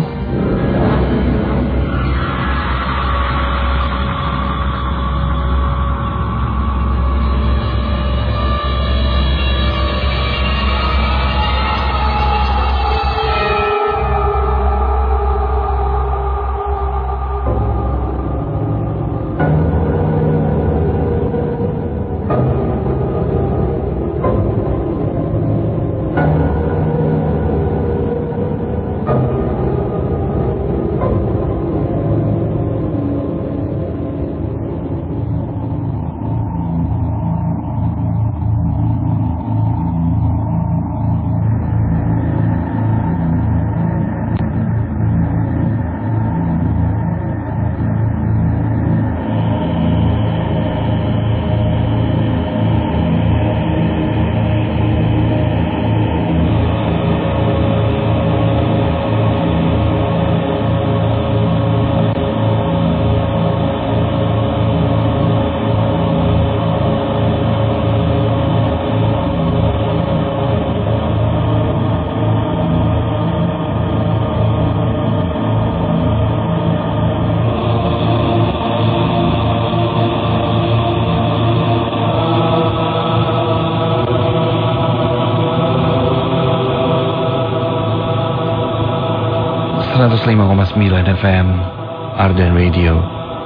FM Ardan Radio.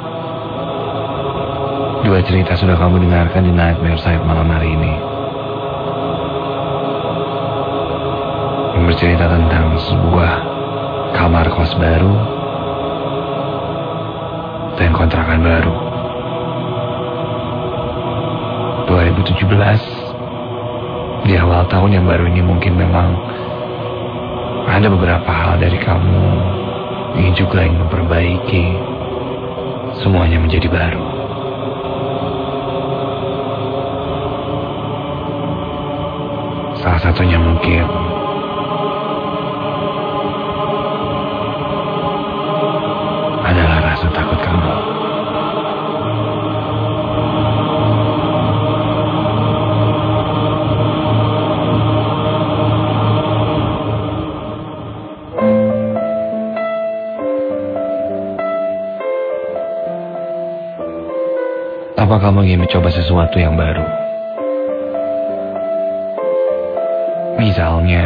2 cerita sudah kamu dengarkan di Nightmare Side malam hari ini, yang bercerita tentang sebuah kamar kos baru dan kontrakan baru. 2017, di awal tahun yang baru ini mungkin memang ada beberapa hal dari kamu ingin juga memperbaiki semuanya menjadi baru. Salah satunya mungkin adalah rasa takut kamu. Apa kamu ingin mencoba sesuatu yang baru? Misalnya,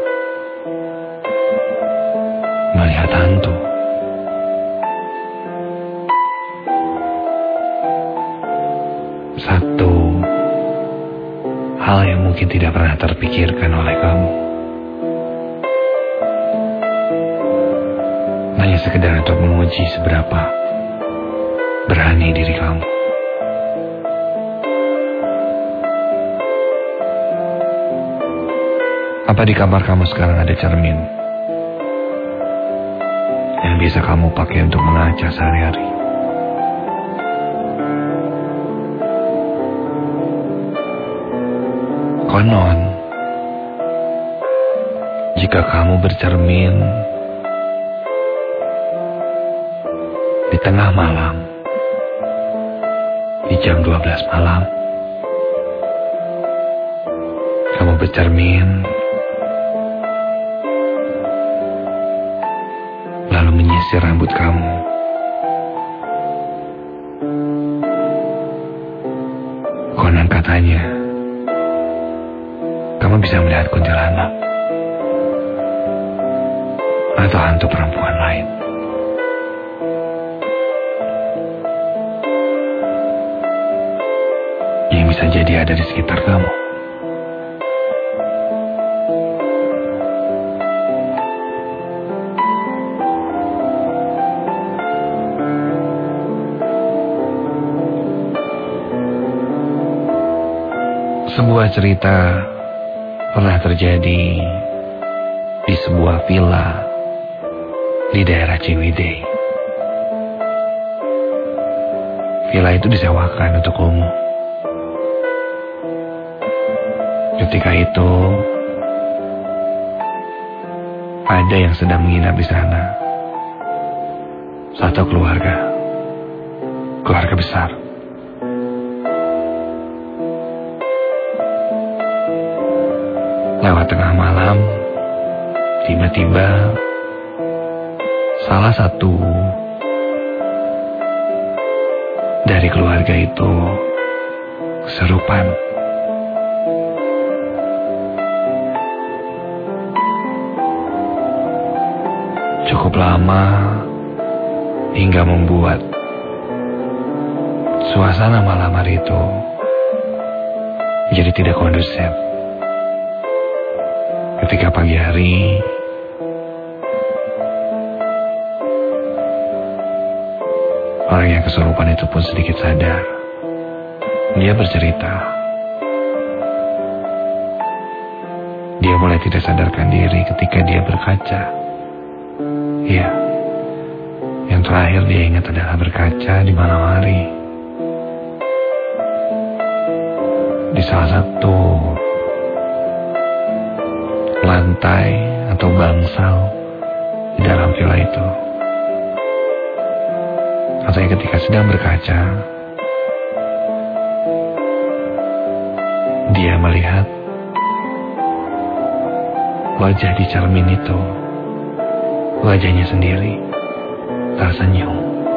melihat hantu. Satu hal yang mungkin tidak pernah terpikirkan oleh kamu. hanya sekedar untuk menguji seberapa berani diri kamu. Apa di kamar kamu sekarang ada cermin yang bisa kamu pakai untuk mengaca sehari-hari? Konon, jika kamu bercermin di tengah malam, di jam 12 malam, kamu bercermin lalu menyisir rambut kamu, konon katanya kamu bisa melihat kuntilanak atau hantu perempuan lain. Yang bisa jadi ada di sekitar kamu. Sebuah cerita pernah terjadi di sebuah villa di daerah Ciwidey. Villa itu disewakan untuk umum. Ketika itu ada yang sedang menginap di sana. Satu keluarga besar. Lewat tengah malam, tiba-tiba salah satu dari keluarga itu kesurupan. Cukup lama hingga membuat suasana malam hari itu menjadi tidak kondusif. Ketika pagi hari orang yang kesurupan itu pun sedikit sadar. Dia bercerita, dia mulai tidak sadarkan diri ketika dia berkaca. Ya, yang terakhir dia ingat adalah berkaca di malam hari. Di salah satu lantai atau bangsal di dalam villa itu. Katanya ketika sedang berkaca, dia melihat wajah di cermin itu, wajahnya sendiri tersenyum.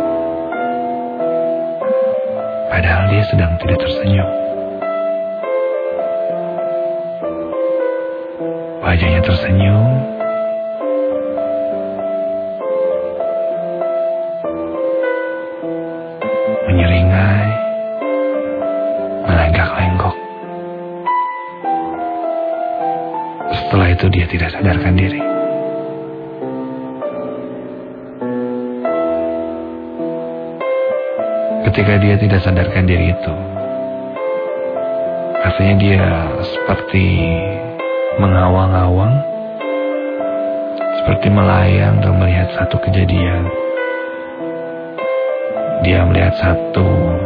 Padahal dia sedang tidak tersenyum. Wajahnya tersenyum, menyeringai, melenggak-lenggok. Setelah itu dia tidak sadarkan diri. Ketika dia tidak sadarkan diri itu, rasanya dia seperti mengawang-awang, seperti melayang dan melihat satu kejadian. Dia melihat satu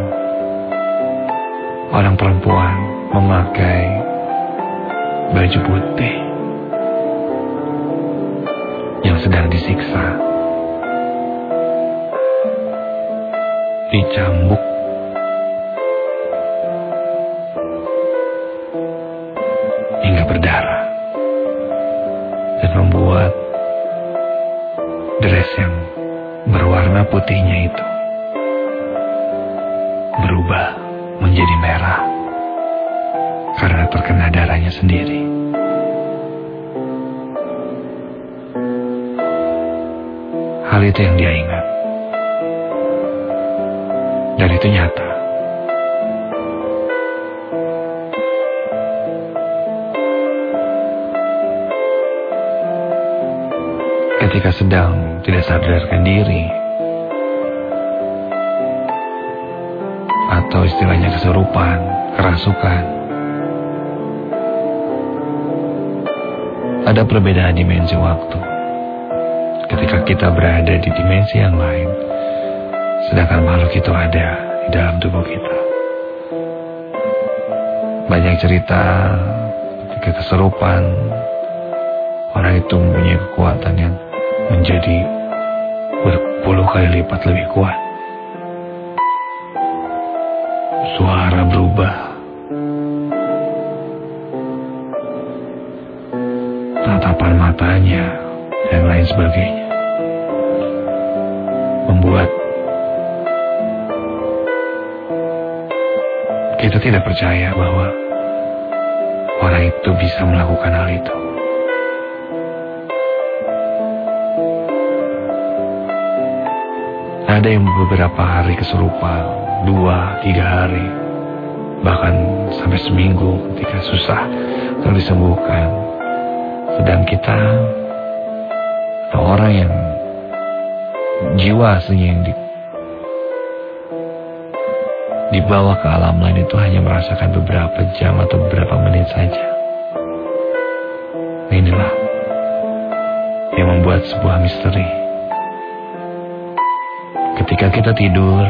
orang perempuan memakai baju putih yang sedang disiksa, dicambuk, hingga berdarah, dan membuat dress yang berwarna putihnya itu berubah menjadi merah karena terkena darahnya sendiri. Hal itu yang dia ingat, dan itu nyata. Ketika sedang tidak sadarkan diri, atau istilahnya kesurupan, kerasukan. Ada perbedaan dimensi waktu ketika kita berada di dimensi yang lain, sedangkan makhluk itu ada di dalam tubuh kita. Banyak cerita ketika kesurupan, orang itu mempunyai kekuatan yang menjadi berpuluh kali lipat lebih kuat. Suara berubah, tatapan matanya, dan lain sebagainya, membuat kita tidak percaya bahwa orang itu bisa melakukan hal itu. Ada yang beberapa hari kesurupan, 2-3 hari, bahkan sampai seminggu ketika susah untuk disembuhkan. Sedang kita, atau orang yang jiwa aslinya yang dibawa ke alam lain itu hanya merasakan beberapa jam atau beberapa menit saja. Inilah yang membuat sebuah misteri. Ketika kita tidur,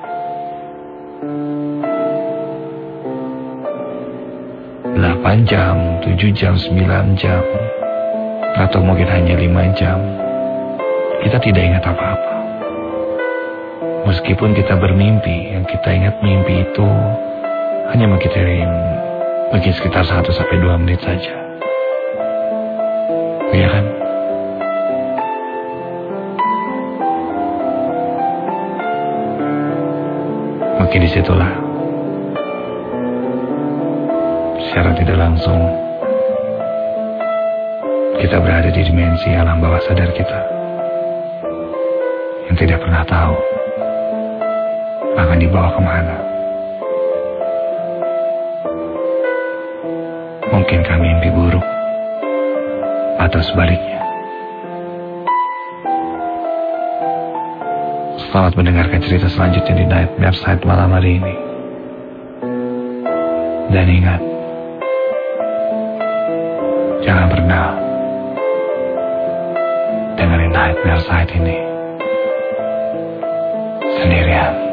jam, 7 jam, 9 jam, atau mungkin hanya 5 jam, kita tidak ingat apa-apa. Meskipun kita bermimpi, yang kita ingat mimpi itu hanya mungkin sekitar 1-2 menit saja. Iya kan? Mungkin disitulah secara tidak langsung kita berada di dimensi alam bawah sadar kita yang tidak pernah tahu akan dibawa kemana. Mungkinkah mimpi buruk atau sebaliknya? Selamat mendengarkan cerita selanjutnya di Nightmare Side malam hari ini. Dan ingat, jangan pernah dengerin Nightmare Side ini sendirian.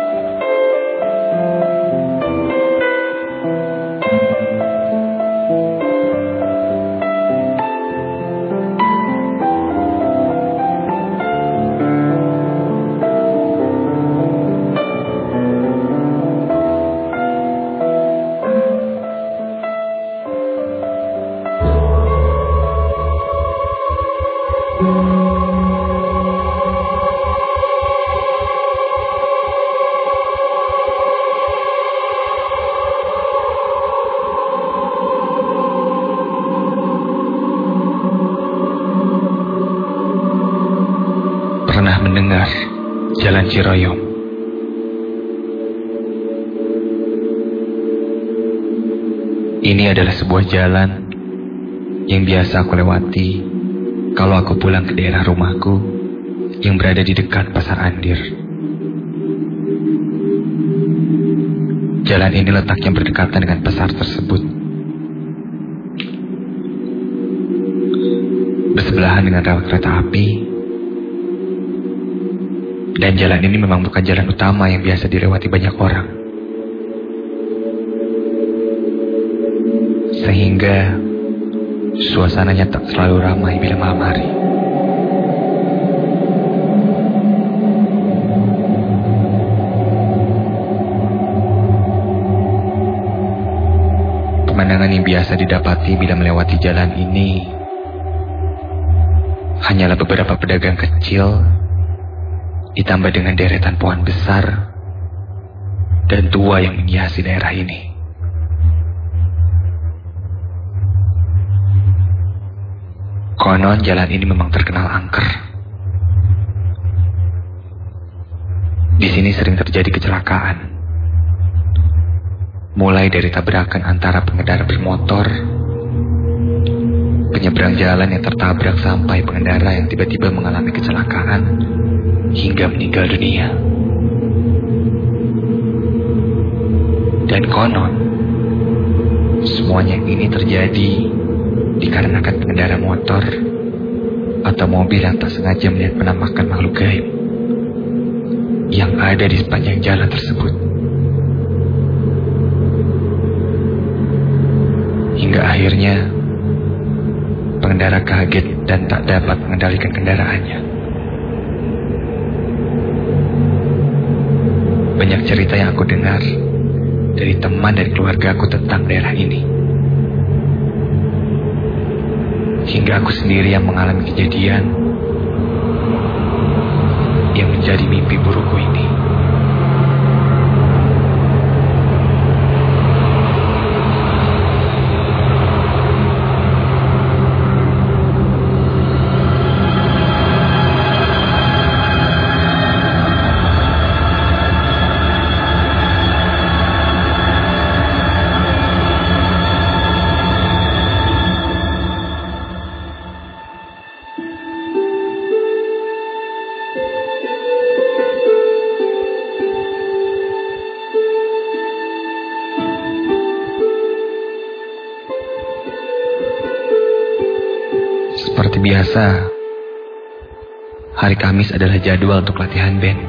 Pernah mendengar Jalan Ciroyom? Ini adalah sebuah jalan yang biasa aku lewati kalau aku pulang ke daerah rumahku yang berada di dekat Pasar Andir. Jalan ini letaknya berdekatan dengan pasar tersebut, bersebelahan dengan rel kereta api. Dan jalan ini memang bukan jalan utama yang biasa dilewati banyak orang. Sehingga suasananya tak selalu ramai bila malam hari. Pemandangan yang biasa didapati bila melewati jalan ini hanyalah beberapa pedagang kecil, ditambah dengan deretan pohon besar dan tua yang menghiasi daerah ini. Konon jalan ini memang terkenal angker. Di sini sering terjadi kecelakaan, mulai dari tabrakan antara pengendara bermotor, penyeberang jalan yang tertabrak sampai pengendara yang tiba-tiba mengalami kecelakaan hingga meninggal dunia. Dan konon, semuanya ini terjadi dikarenakan pengendara motor atau mobil yang tak sengaja melihat penampakan makhluk gaib yang ada di sepanjang jalan tersebut. Hingga akhirnya pengendara kaget dan tak dapat mengendalikan kendaraannya. Banyak cerita yang aku dengar dari teman dan keluarga aku tentang daerah ini. Hingga aku sendiri yang mengalami kejadian yang menjadi mimpi burukku ini. Seperti biasa, hari Kamis adalah jadwal untuk latihan band.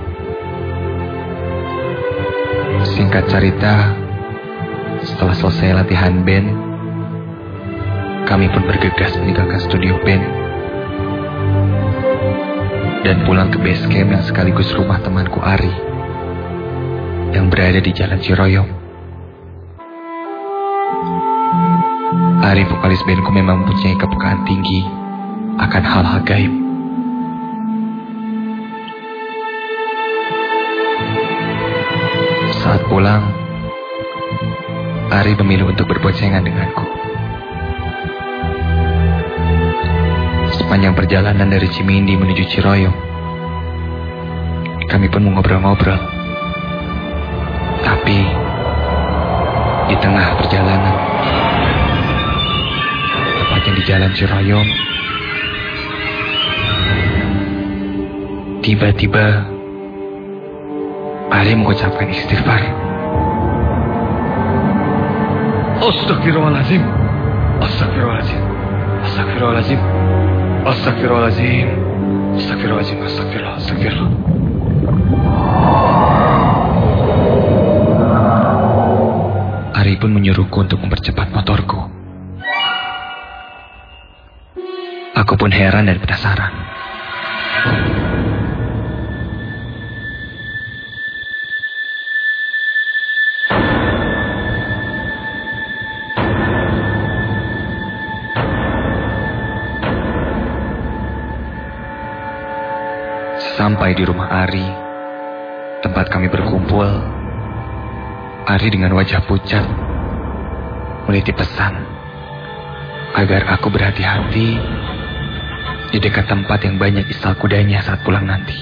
Singkat cerita, setelah selesai latihan band, kami pun bergegas meninggalkan studio band dan pulang ke base camp yang sekaligus rumah temanku Ari yang berada di Jalan Ciroyom. Ari, vokalis bandku, memang mempunyai kepekaan tinggi akan hal-hal gaib. Saat pulang, Ari memilih untuk berboncengan denganku. Sepanjang perjalanan dari Cimindi menuju Ciroyom, kami pun mengobrol-ngobrol. Tapi di tengah perjalanan, tepatnya di Jalan Ciroyom, tiba-tiba Ari mengucapkan istighfar. Astagfirullahaladzim, astagfirullahaladzim, astagfirullahaladzim, astagfirullahaladzim, astagfirullahaladzim, astagfirullah, astagfirullah. Ari pun menyuruhku untuk mempercepat motorku. Aku pun heran dan penasaran. Sampai di rumah Ari, tempat kami berkumpul, Ari dengan wajah pucat menitip pesan agar aku berhati-hati di dekat tempat yang banyak istal kudanya saat pulang nanti.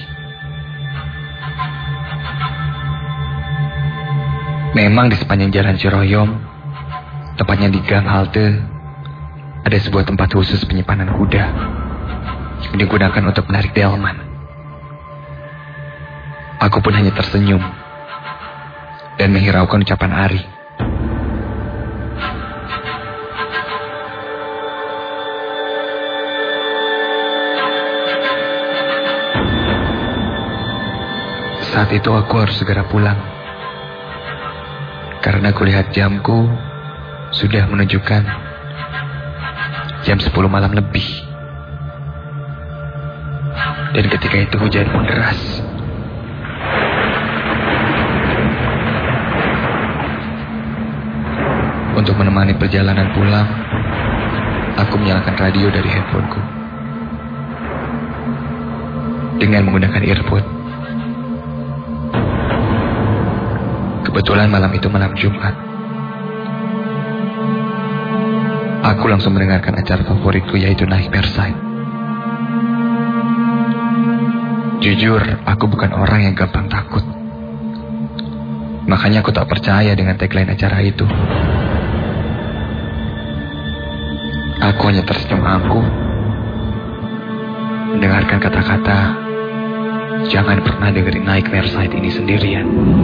Memang di sepanjang Jalan Ciroyom, tepatnya di gang halte, ada sebuah tempat khusus penyimpanan kuda yang digunakan untuk menarik delman. Aku pun hanya tersenyum dan menghiraukan ucapan Ari. Saat itu aku harus segera pulang, karena kulihat jamku sudah menunjukkan jam 10 malam lebih. Dan ketika itu hujan pun deras. Untuk menemani perjalanan pulang, aku menyalakan radio dari handphoneku dengan menggunakan earphone. Kebetulan malam itu malam Jumat. Aku langsung mendengarkan acara favoritku, yaitu Naik Perside. Jujur, aku bukan orang yang gampang takut. Makanya aku tak percaya dengan tagline acara itu. Aku hanya tersenyum angkuh, mendengarkan kata-kata, jangan pernah dengerin Nightmare Site ini sendirian.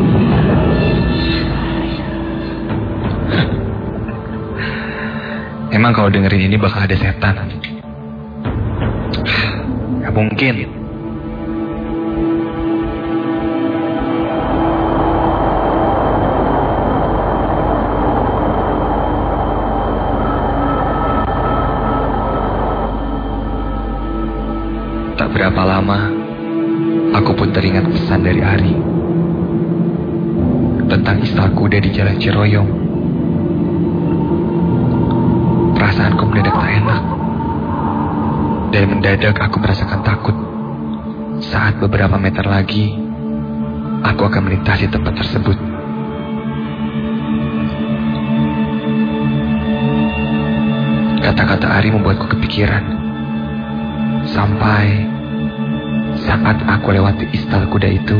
Emang kalau dengerin ini bakal ada setan? Gak mungkin. Tak berapa lama, aku pun teringat pesan dari Ari tentang istal kuda di Jalan Ciroyong. Perasaanku mendadak tak enak, dan mendadak aku merasakan takut saat beberapa meter lagi aku akan melintasi tempat tersebut. Kata-kata Ari membuatku kepikiran, sampai saat aku lewati istal kuda itu,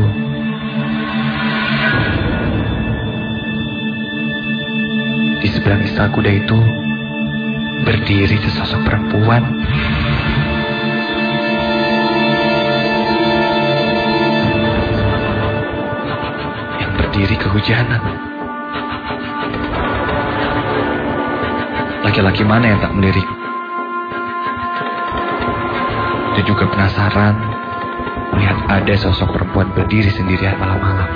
di seberang istal kuda itu berdiri sesosok perempuan. Yang berdiri kehujanan. Laki-laki mana yang tak melirik? Itu juga penasaran melihat ada sosok perempuan berdiri sendirian malam-malam.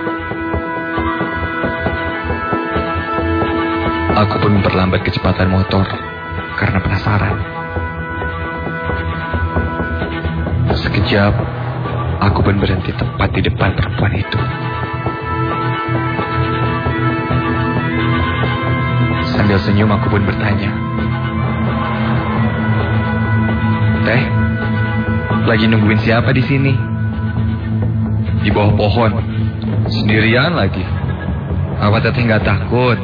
Aku pun memperlambat kecepatan motor karena penasaran. Sekejap, aku pun berhenti tepat di depan perempuan itu. Sambil senyum, aku pun bertanya, "Teh, lagi nungguin siapa di sini?" "Di bawah pohon, sendirian lagi. Apa teteh nggak takut?"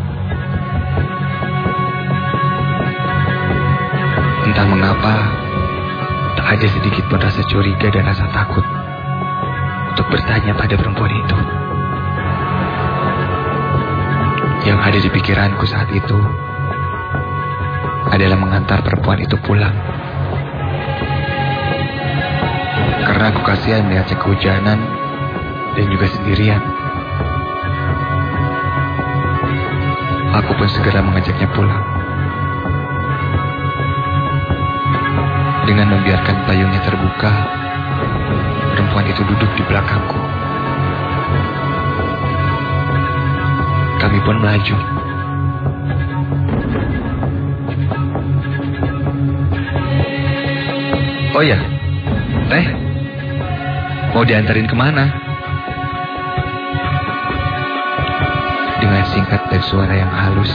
Entah mengapa, tak ada sedikit pun rasa curiga dan rasa takut untuk bertanya pada perempuan itu. Yang ada di pikiranku saat itu adalah mengantar perempuan itu pulang. Karena aku kasihan melihatnya kehujanan dan juga sendirian. Aku pun segera mengajaknya pulang. Dengan membiarkan payungnya terbuka, perempuan itu duduk di belakangku. Kami pun melaju. "Oh ya, Teh, mau diantarin kemana?" Dengan singkat dan suara yang halus,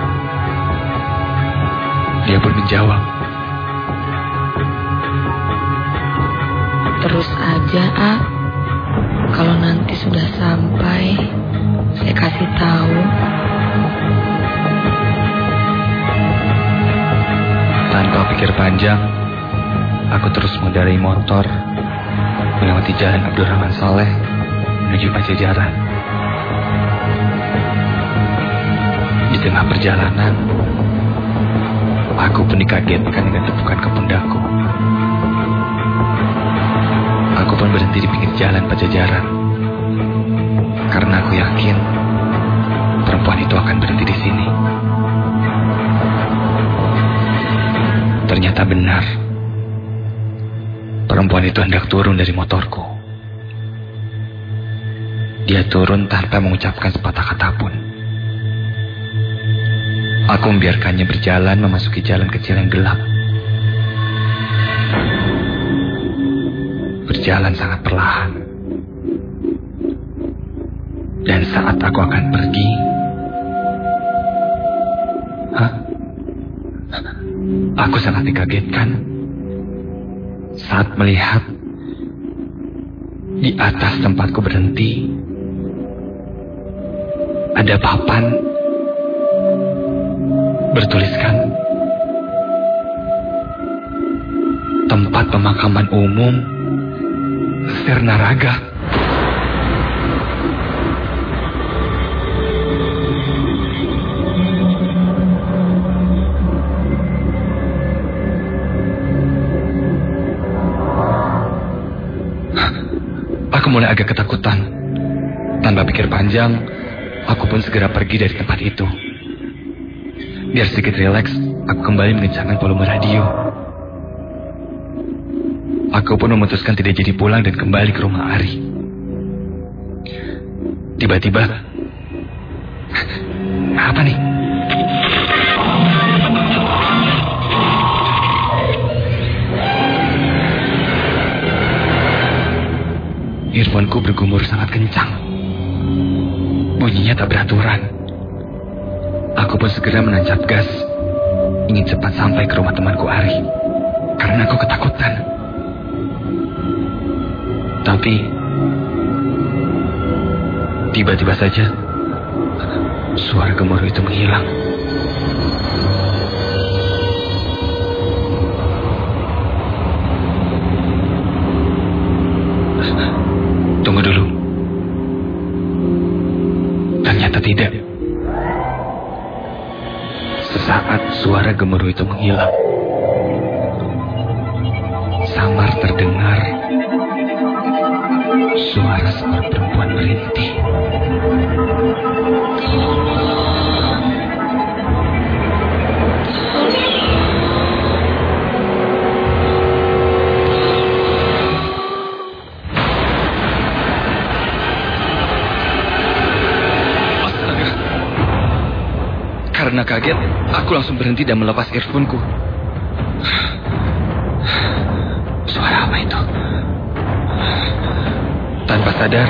dia pun menjawab, "Terus aja, A. Kalau nanti sudah sampai, saya kasih tahu." Tanpa pikir panjang, aku terus mengendarai motor melewati jalan Abdurrahman Saleh menuju Pajajaran. Di tengah perjalanan, aku pun dikagetkan dengan tepukan ke pundakku. Aku pun berhenti di pinggir jalan Pajajaran, karena aku yakin perempuan itu akan berhenti di sini. Ternyata benar, perempuan itu hendak turun dari motorku. Dia turun tanpa mengucapkan sepatah kata pun. Aku membiarkannya berjalan memasuki jalan kecil yang gelap. Berjalan sangat perlahan. Dan saat aku akan pergi, aku sangat dikagetkan saat melihat di atas tempatku berhenti ada papan bertuliskan tempat pemakaman umum Sernaraga. mulai agak ketakutan. Tanpa pikir panjang, aku pun segera pergi dari tempat itu. Biar sedikit rileks, aku kembali mengencangkan volume radio. Aku pun memutuskan tidak jadi pulang dan kembali ke rumah Ari. Tiba-tiba, apa nih? Earphone-ku bergumur sangat kencang. Bunyinya tak beraturan. Aku pun segera menancap gas, ingin cepat sampai ke rumah temanku Ari, karena aku ketakutan. Tapi tiba-tiba saja suara gemuruh itu menghilang. Tunggu dulu. Ternyata tidak. Sesaat suara gemuruh itu menghilang, samar terdengar suara seorang perempuan merintih. Karena kaget, aku langsung berhenti dan melepas earphone-ku. Suara apa itu? Tanpa sadar,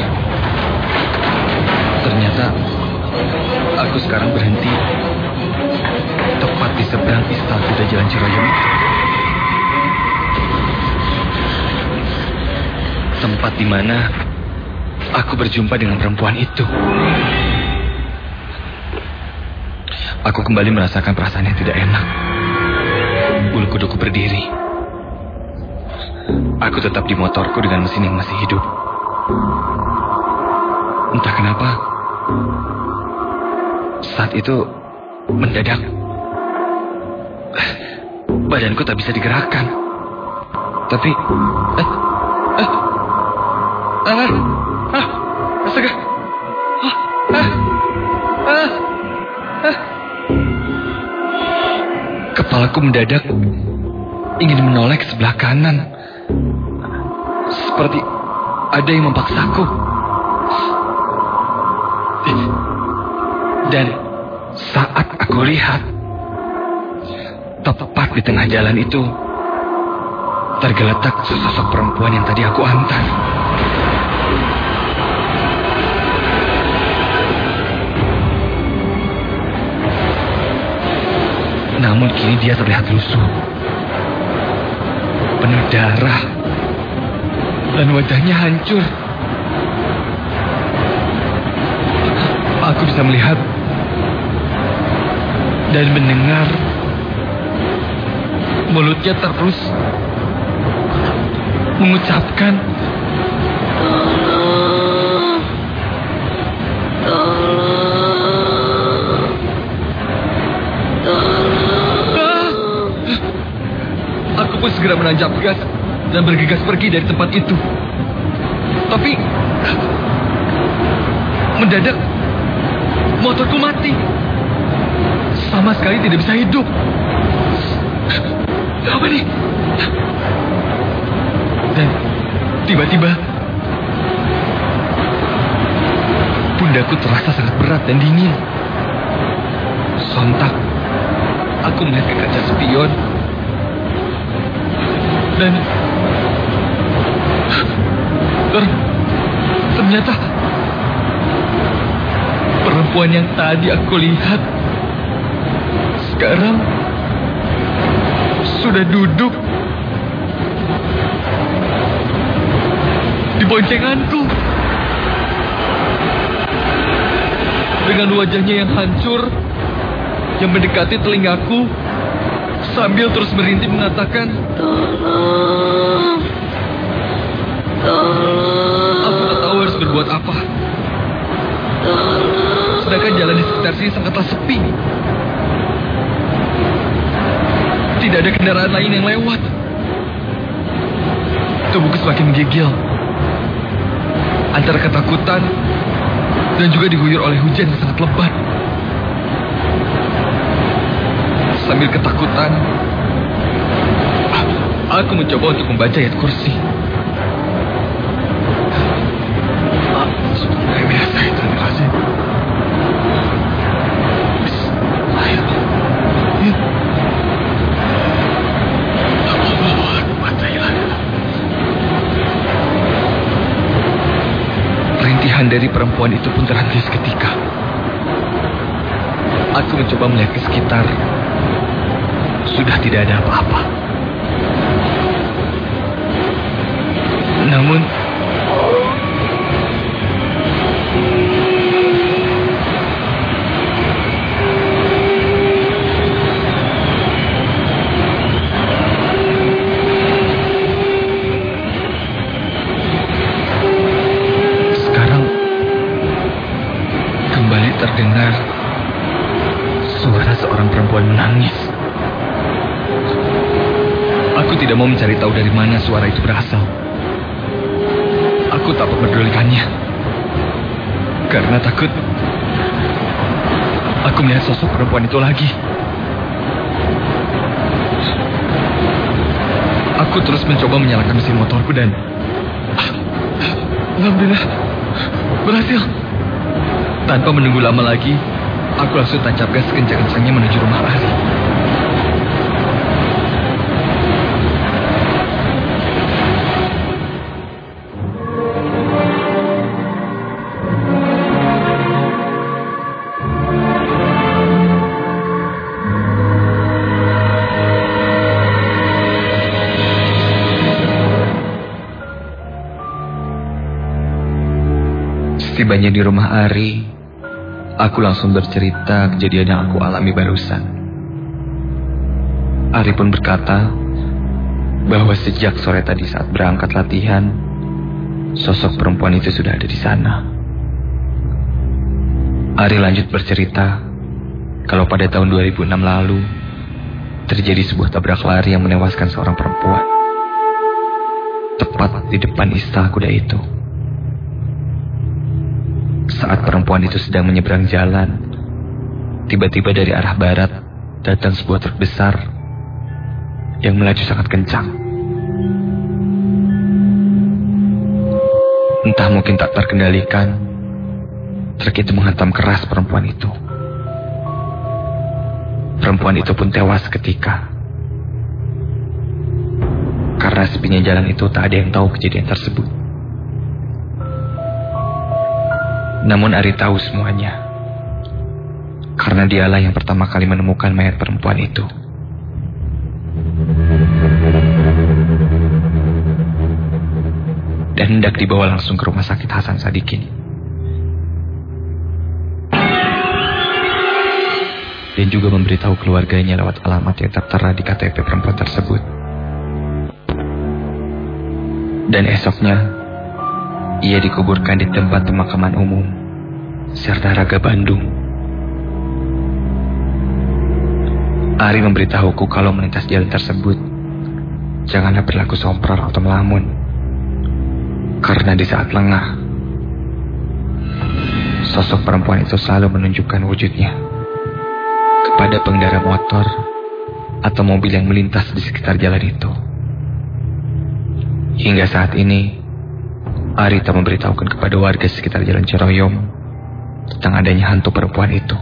ternyata aku sekarang berhenti tepat di seberang Istal Kuda Jalan Ciroyom. Tempat di mana aku berjumpa dengan perempuan itu. Aku kembali merasakan perasaan yang tidak enak. Bulu kuduku berdiri. Aku tetap di motorku dengan mesin yang masih hidup. Entah kenapa, saat itu mendadak badanku tak bisa digerakkan. Tapi astaga. Kepalaku mendadak ingin menoleh ke sebelah kanan. Seperti ada yang memaksaku. Dan saat aku lihat, tepat di tengah jalan itu tergeletak sesosok perempuan yang tadi aku antar. Namun kini dia terlihat lusuh, penuh darah, dan wajahnya hancur. Aku bisa melihat dan mendengar mulutnya terus mengucapkan, Aku pun segera menancap gas dan bergegas pergi dari tempat itu. Tapi mendadak motorku mati. Sama sekali tidak bisa hidup. Apa nih? Dan tiba-tiba pundaku terasa sangat berat dan dingin. Sontak aku melihat ke kaca spion. Dan ternyata perempuan yang tadi aku lihat sekarang sudah duduk di boncenganku dengan wajahnya yang hancur yang mendekati telingaku sambil terus merintih mengatakan, "Tolong, tolong." Aku tak tahu harus berbuat apa. Tolong. Sedangkan jalan di sekitar sini sangatlah sepi. Tidak ada kendaraan lain yang lewat. Tubuhku semakin menggigil. antara ketakutan dan juga diguyur oleh hujan yang sangat lebat. Sambil ketakutan, aku mencoba untuk membaca ayat kursi. Sudah biasa itu rasanya. Rintihan dari perempuan itu pun terhenti seketika. Aku mencoba melihat ke sekitar. Sudah tidak ada apa-apa. Namun sekarang kembali terdengar suara seorang perempuan menangis. Aku tidak mau mencari tahu dari mana suara itu berasal. Aku tak mempedulikannya. Karena takut aku melihat sosok perempuan itu lagi. Aku terus mencoba menyalakan mesin motorku dan alhamdulillah berhasil. Tanpa menunggu lama lagi, aku langsung tancap gas kencang-kencangnya menuju rumah Ari. Setibanya di rumah Ari, aku langsung bercerita kejadian yang aku alami barusan. Ari pun berkata bahwa sejak sore tadi saat berangkat latihan, sosok perempuan itu sudah ada di sana. Ari lanjut bercerita kalau pada tahun 2006 lalu terjadi sebuah tabrak lari yang menewaskan seorang perempuan tepat di depan Istana Kuda itu. Saat perempuan itu sedang menyeberang jalan, tiba-tiba dari arah barat datang sebuah truk besar yang melaju sangat kencang. Entah mungkin tak terkendalikan, truk itu menghantam keras perempuan itu. Perempuan itu pun tewas seketika. Karena sepinya jalan itu tak ada yang tahu kejadian tersebut. Namun Ari tahu semuanya. Karena dialah yang pertama kali menemukan mayat perempuan itu. Dan hendak dibawa langsung ke rumah sakit Hasan Sadikin. Dan juga memberitahu keluarganya lewat alamat yang tertera di KTP perempuan tersebut. Dan esoknya ia dikuburkan di tempat pemakaman umum Serta Raga Bandung. Ari memberitahuku kalau melintas jalan tersebut janganlah berlaku sompral atau melamun, karena di saat lengah sosok perempuan itu selalu menunjukkan wujudnya kepada pengendara motor atau mobil yang melintas di sekitar jalan itu. Hingga saat ini Ari tak memberitahukan kepada warga sekitar Jalan Ciroyom tentang adanya hantu perempuan itu.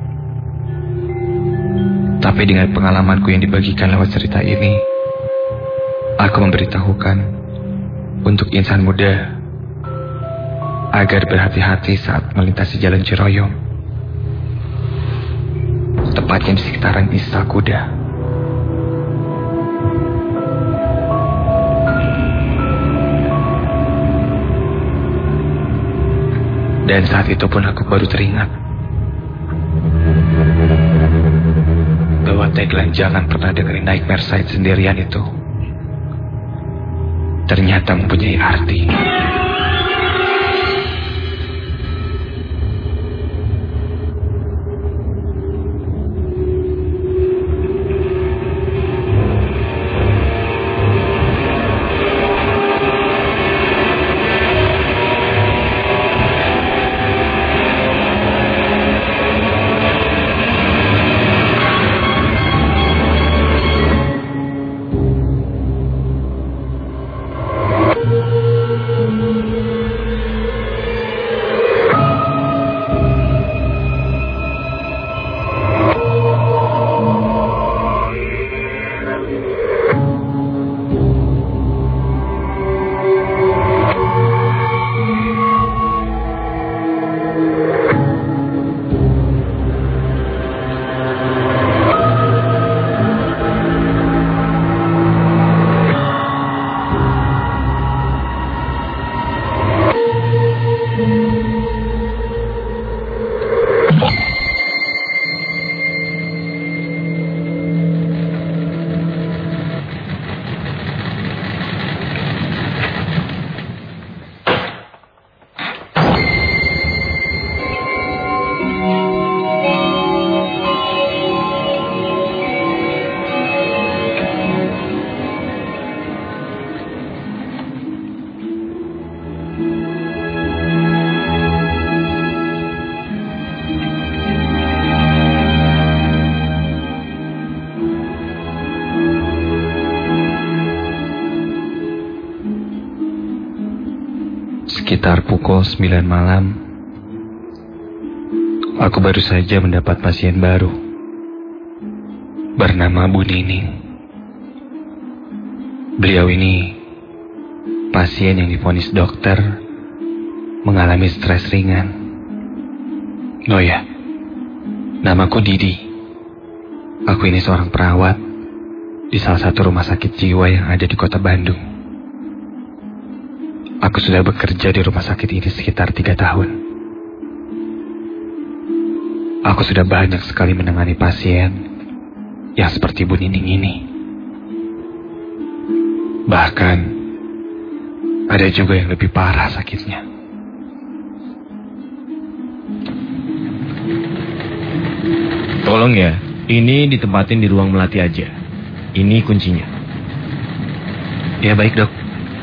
Tapi dengan pengalamanku yang dibagikan lewat cerita ini, aku memberitahukan untuk insan muda agar berhati-hati saat melintasi Jalan Ciroyom, tepatnya di sekitaran Istana Kuda. Dan saat itu pun aku baru teringat bahwa tagline "jangan pernah dengerin Nightmare Side sendirian" itu ternyata mempunyai arti. Sekitar pukul 9 malam, aku baru saja mendapat pasien baru bernama Bu Nining. Beliau ini pasien yang divonis dokter mengalami stres ringan. Oh ya, namaku Didi. Aku ini seorang perawat di salah satu rumah sakit jiwa yang ada di kota Bandung. Aku sudah bekerja di rumah sakit ini sekitar 3 tahun. Aku sudah banyak sekali menangani pasien yang seperti Bu Nining ini. Bahkan ada juga yang lebih parah sakitnya. Tolong ya, ini ditempatin di ruang melati aja. Ini kuncinya. Ya baik dok.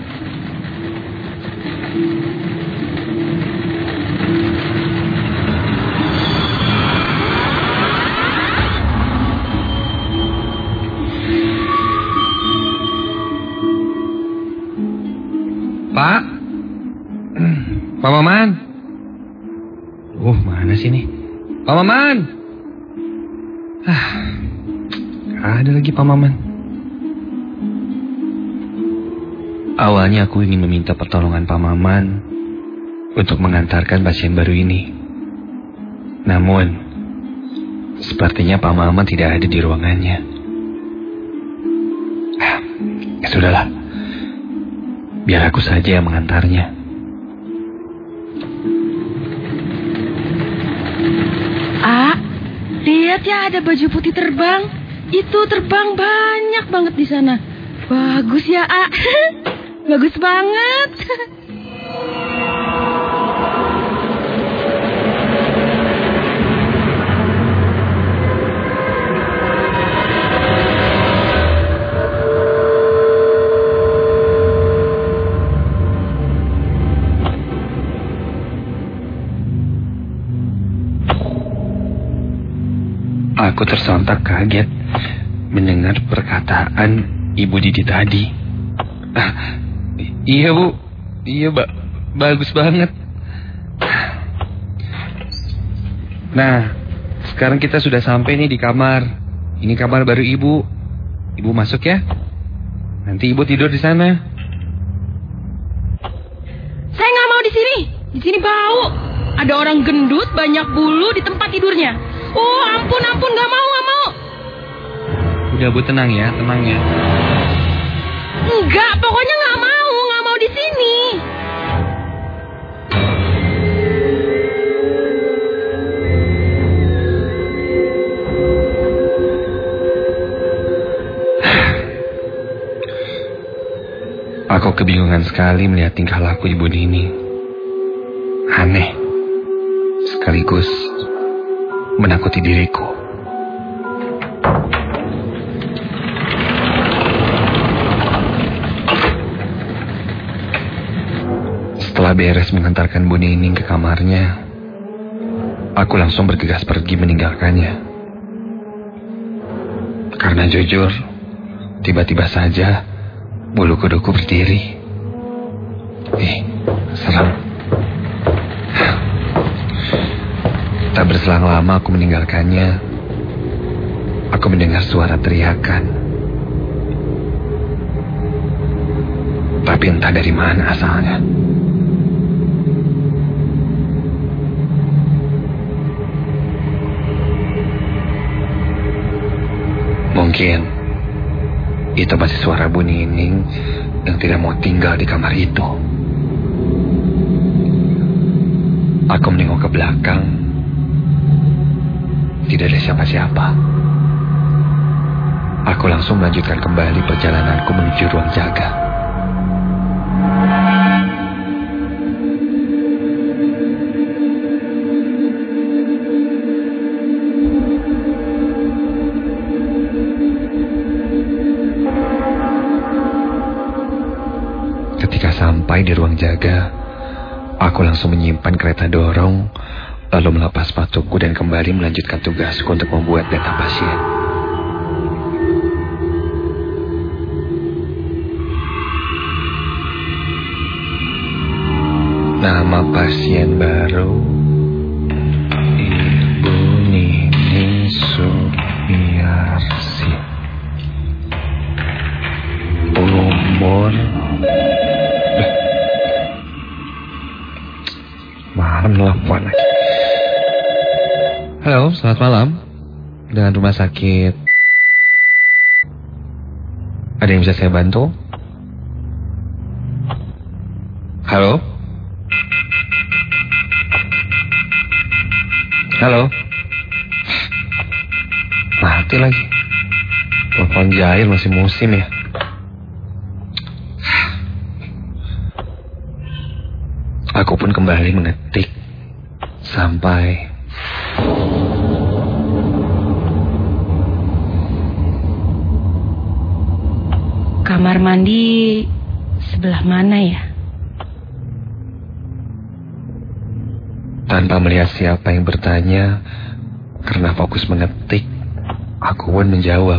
Pak? Pak Maman? Mana sih nih? Pak Maman? Gak ada lagi Pak Maman. Awalnya aku ingin meminta pertolongan Pak Maman untuk mengantarkan pasien baru ini. Namun, sepertinya Pak Maman tidak ada di ruangannya. Ya sudahlah. Biar aku saja yang mengantarnya. Lihat ya, ada baju putih terbang. Itu terbang banyak banget di sana. Bagus ya, A. Bagus banget. Aku tersontak kaget mendengar perkataan Ibu Didi tadi. Iya Bu, iya bagus banget. Nah, sekarang kita sudah sampai nih di kamar. Ini kamar baru Ibu. Ibu masuk ya. Nanti Ibu tidur di sana. Saya nggak mau di sini. Di sini bau. Ada orang gendut, banyak bulu di tempat tidurnya. Oh, ampun, nggak mau. Udah Bu, tenang ya. Enggak, pokoknya nggak mau di sini. Aku kebingungan sekali melihat tingkah laku Ibu Nining. Aneh, sekaligus menakuti diriku. Setelah beres mengantarkan Bu Nining ke kamarnya, aku langsung bergegas pergi meninggalkannya. Karena jujur, tiba-tiba saja bulu kuduku berdiri. Serem. Tak berselang lama aku meninggalkannya, aku mendengar suara teriakan. Tapi entah dari mana asalnya. Mungkin itu masih suara Bu Nining yang tidak mau tinggal di kamar itu. Aku menengok ke belakang. Tidak ada siapa-siapa. Aku langsung melanjutkan kembali perjalananku menuju ruang jaga. Ketika sampai di ruang jaga, aku langsung menyimpan kereta dorong, lalu melepas sepatuku dan kembali melanjutkan tugasku untuk membuat data pasien. Nama pasien baru Ibu Nining Sumiarsi. Umur malam telepon lagi. Halo, selamat malam. Dengan rumah sakit, ada yang bisa saya bantu? Halo? Halo? Mati lagi. Telepon jahil, masih musim ya. Aku pun kembali mengetik sampai kamar mandi sebelah mana ya? tanpa melihat siapa yang bertanya, karena fokus mengetik, aku pun menjawab.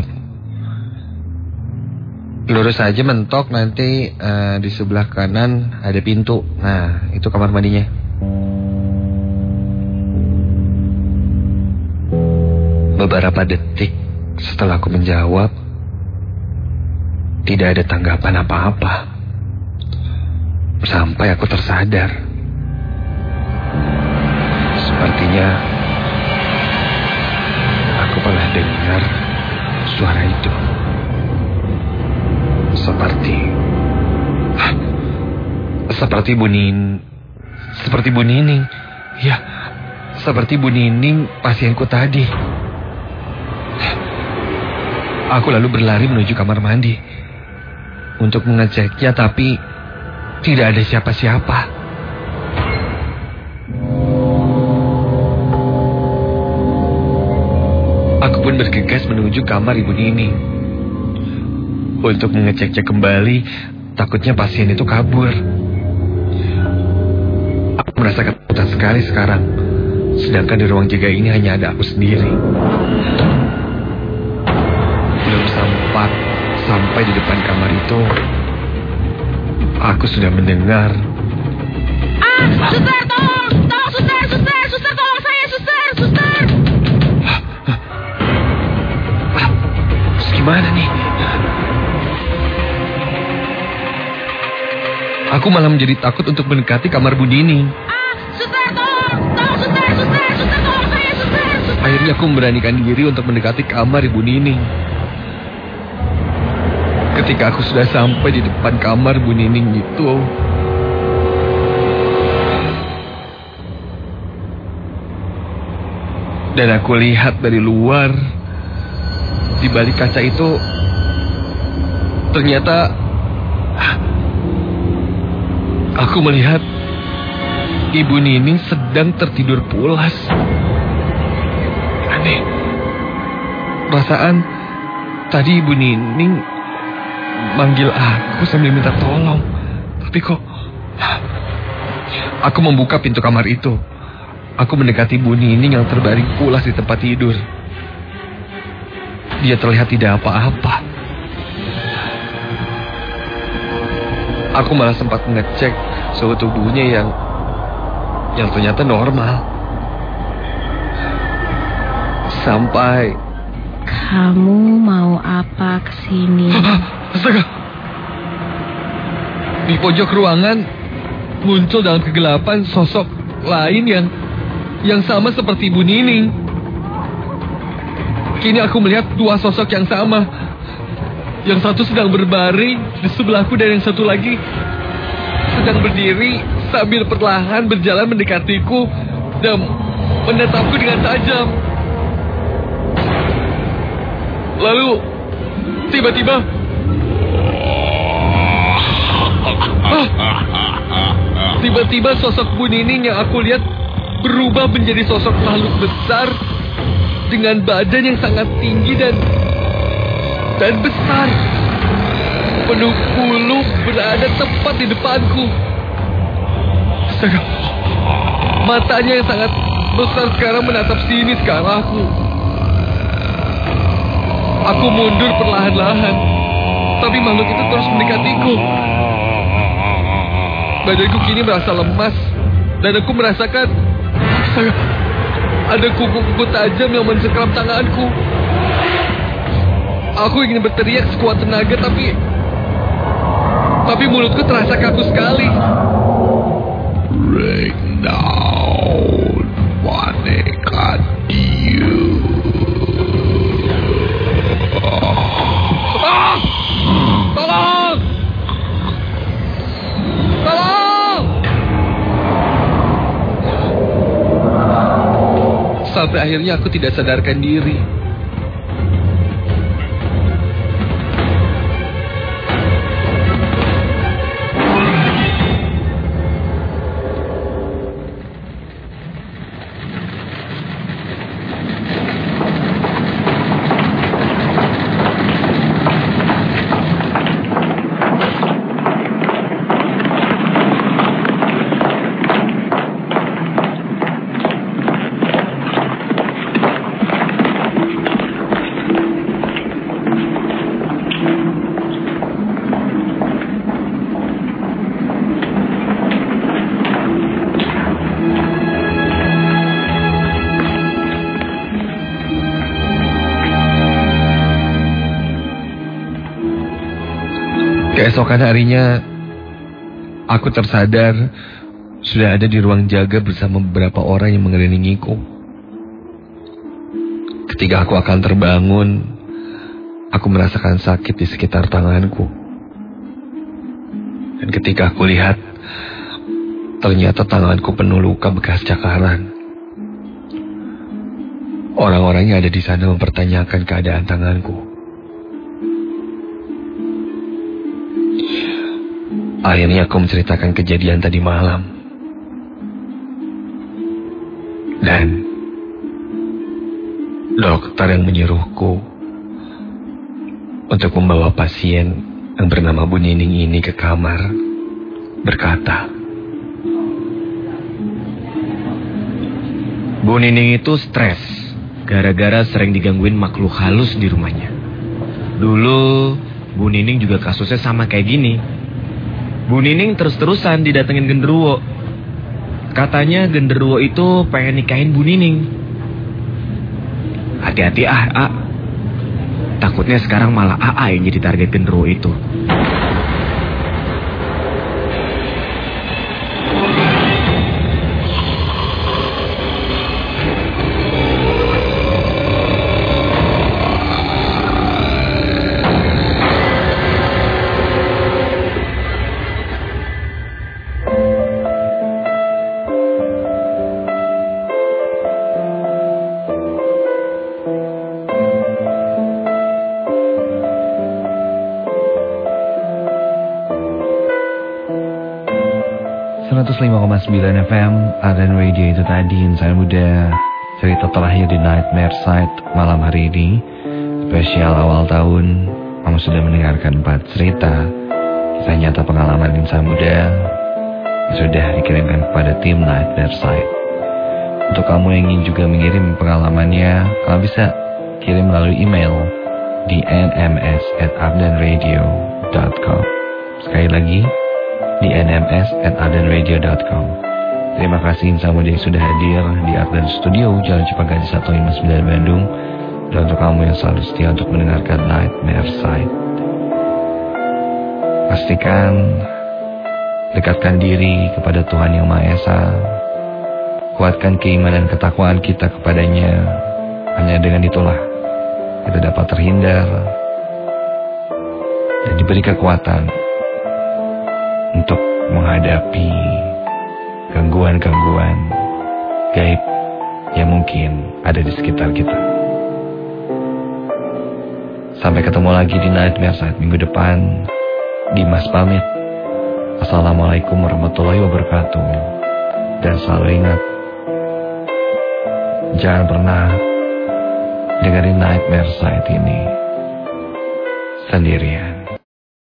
Lurus aja mentok, nanti di sebelah kanan ada pintu. Nah, itu kamar mandinya. Beberapa detik setelah aku menjawab, tidak ada tanggapan apa-apa. Sampai aku tersadar. Sepertinya aku pernah dengar suara itu. Seperti Bu Nining. Ya, seperti Bu Nining pasienku tadi. Aku lalu berlari menuju kamar mandi untuk mengeceknya, tapi tidak ada siapa-siapa. Aku pun bergegas menuju kamar Ibu Nining untuk mengeceknya kembali. Takutnya pasien itu kabur. Aku merasa ketakutan sekali sekarang, sedangkan di ruang jaga ini hanya ada aku sendiri. Belum sampai di depan kamar itu, aku sudah mendengar. Suster, tolong, suster, tolong saya, suster. Terus gimana nih? Aku malah menjadi takut untuk mendekati kamar Bu Nining. Suster, tolong, suster, tolong saya, suster. Akhirnya aku memberanikan diri untuk mendekati kamar Ibu Nining. Ketika aku sudah sampai di depan kamar Bu Nining itu, dan aku lihat dari luar, di balik kaca itu, ternyata aku melihat Ibu Nining sedang tertidur pulas. Aneh. Perasaan tadi Ibu Nining manggil aku sambil minta tolong. Tapi kok aku membuka pintu kamar itu. Aku mendekati Bu Nining yang terbaring pulas di tempat tidur. Dia terlihat tidak apa-apa. Aku malah sempat mengecek suhu tubuhnya yang ternyata normal. Sampai, Kamu mau apa kesini? Astaga. Di pojok ruangan muncul dalam kegelapan sosok lain yang sama seperti Bu Nining. Kini aku melihat dua sosok yang sama. Yang satu sedang berbaring di sebelahku dan yang satu lagi sedang berdiri sambil perlahan berjalan mendekatiku dan menatapku dengan tajam. Lalu tiba-tiba sosok Bu Nining yang aku lihat berubah menjadi sosok makhluk besar dengan badan yang sangat tinggi dan besar, penuh bulu, berada tepat di depanku. Astaga. Matanya yang sangat besar sekarang menatap sini sekarang aku. Aku mundur perlahan-lahan, tapi makhluk itu terus mendekatiku. Badanku kini merasa lemas Dan aku merasakan ada kuku-kuku tajam yang mencengkram tanganku. Aku ingin berteriak sekuat tenaga, tapi mulutku terasa kaku sekali. Break down, boneka Dio. Tolong! Tolong! Tolong! Sampai akhirnya aku tidak sadarkan diri. Keesokan harinya, aku tersadar sudah ada di ruang jaga bersama beberapa orang yang mengelilingiku. Ketika aku akan terbangun, aku merasakan sakit di sekitar tanganku. Dan ketika aku lihat, ternyata tanganku penuh luka bekas cakaran. Orang-orang yang ada di sana mempertanyakan keadaan tanganku. Akhirnya aku menceritakan kejadian tadi malam. Dan dokter yang menyuruhku untuk membawa pasien yang bernama Bu Nining ini ke kamar berkata, Bu Nining itu stres gara-gara sering digangguin makhluk halus di rumahnya. Dulu Bu Nining juga kasusnya sama kayak gini. Bu Nining terus-terusan didatengin genderuwo. Katanya genderuwo itu pengen nikahin Bu Nining. Hati-hati A. Takutnya sekarang malah AA yang jadi target genderuwo itu. FM, Ardan Radio itu tadi Insan Muda. Cerita terakhir di Nightmare Side malam hari ini. Spesial awal tahun. Kamu sudah mendengarkan 4 cerita kisah nyata pengalaman Insan Muda yang sudah dikirimkan kepada tim Nightmare Side. Untuk kamu yang ingin juga mengirim pengalamannya, kamu bisa kirim melalui email di nms@ardanradio.com. Sekali lagi di nms@ardanradio.com. Terima kasih Insan Muda yang sudah hadir di Ardan Studio, Jalan Cipaganti 159 Bandung. Dan untuk kamu yang selalu setia untuk mendengarkan Nightmare Side, pastikan dekatkan diri kepada Tuhan Yang Maha Esa. Kuatkan keimanan dan ketakwaan kita kepadanya. Hanya dengan itulah kita dapat terhindar dan diberi kekuatan untuk menghadapi gangguan-gangguan gaib yang mungkin ada di sekitar kita. Sampai ketemu lagi di Nightmare Side minggu depan. Dimas pamit. Assalamualaikum warahmatullahi wabarakatuh. Dan selalu ingat, jangan pernah dengerin Nightmare Side ini sendirian.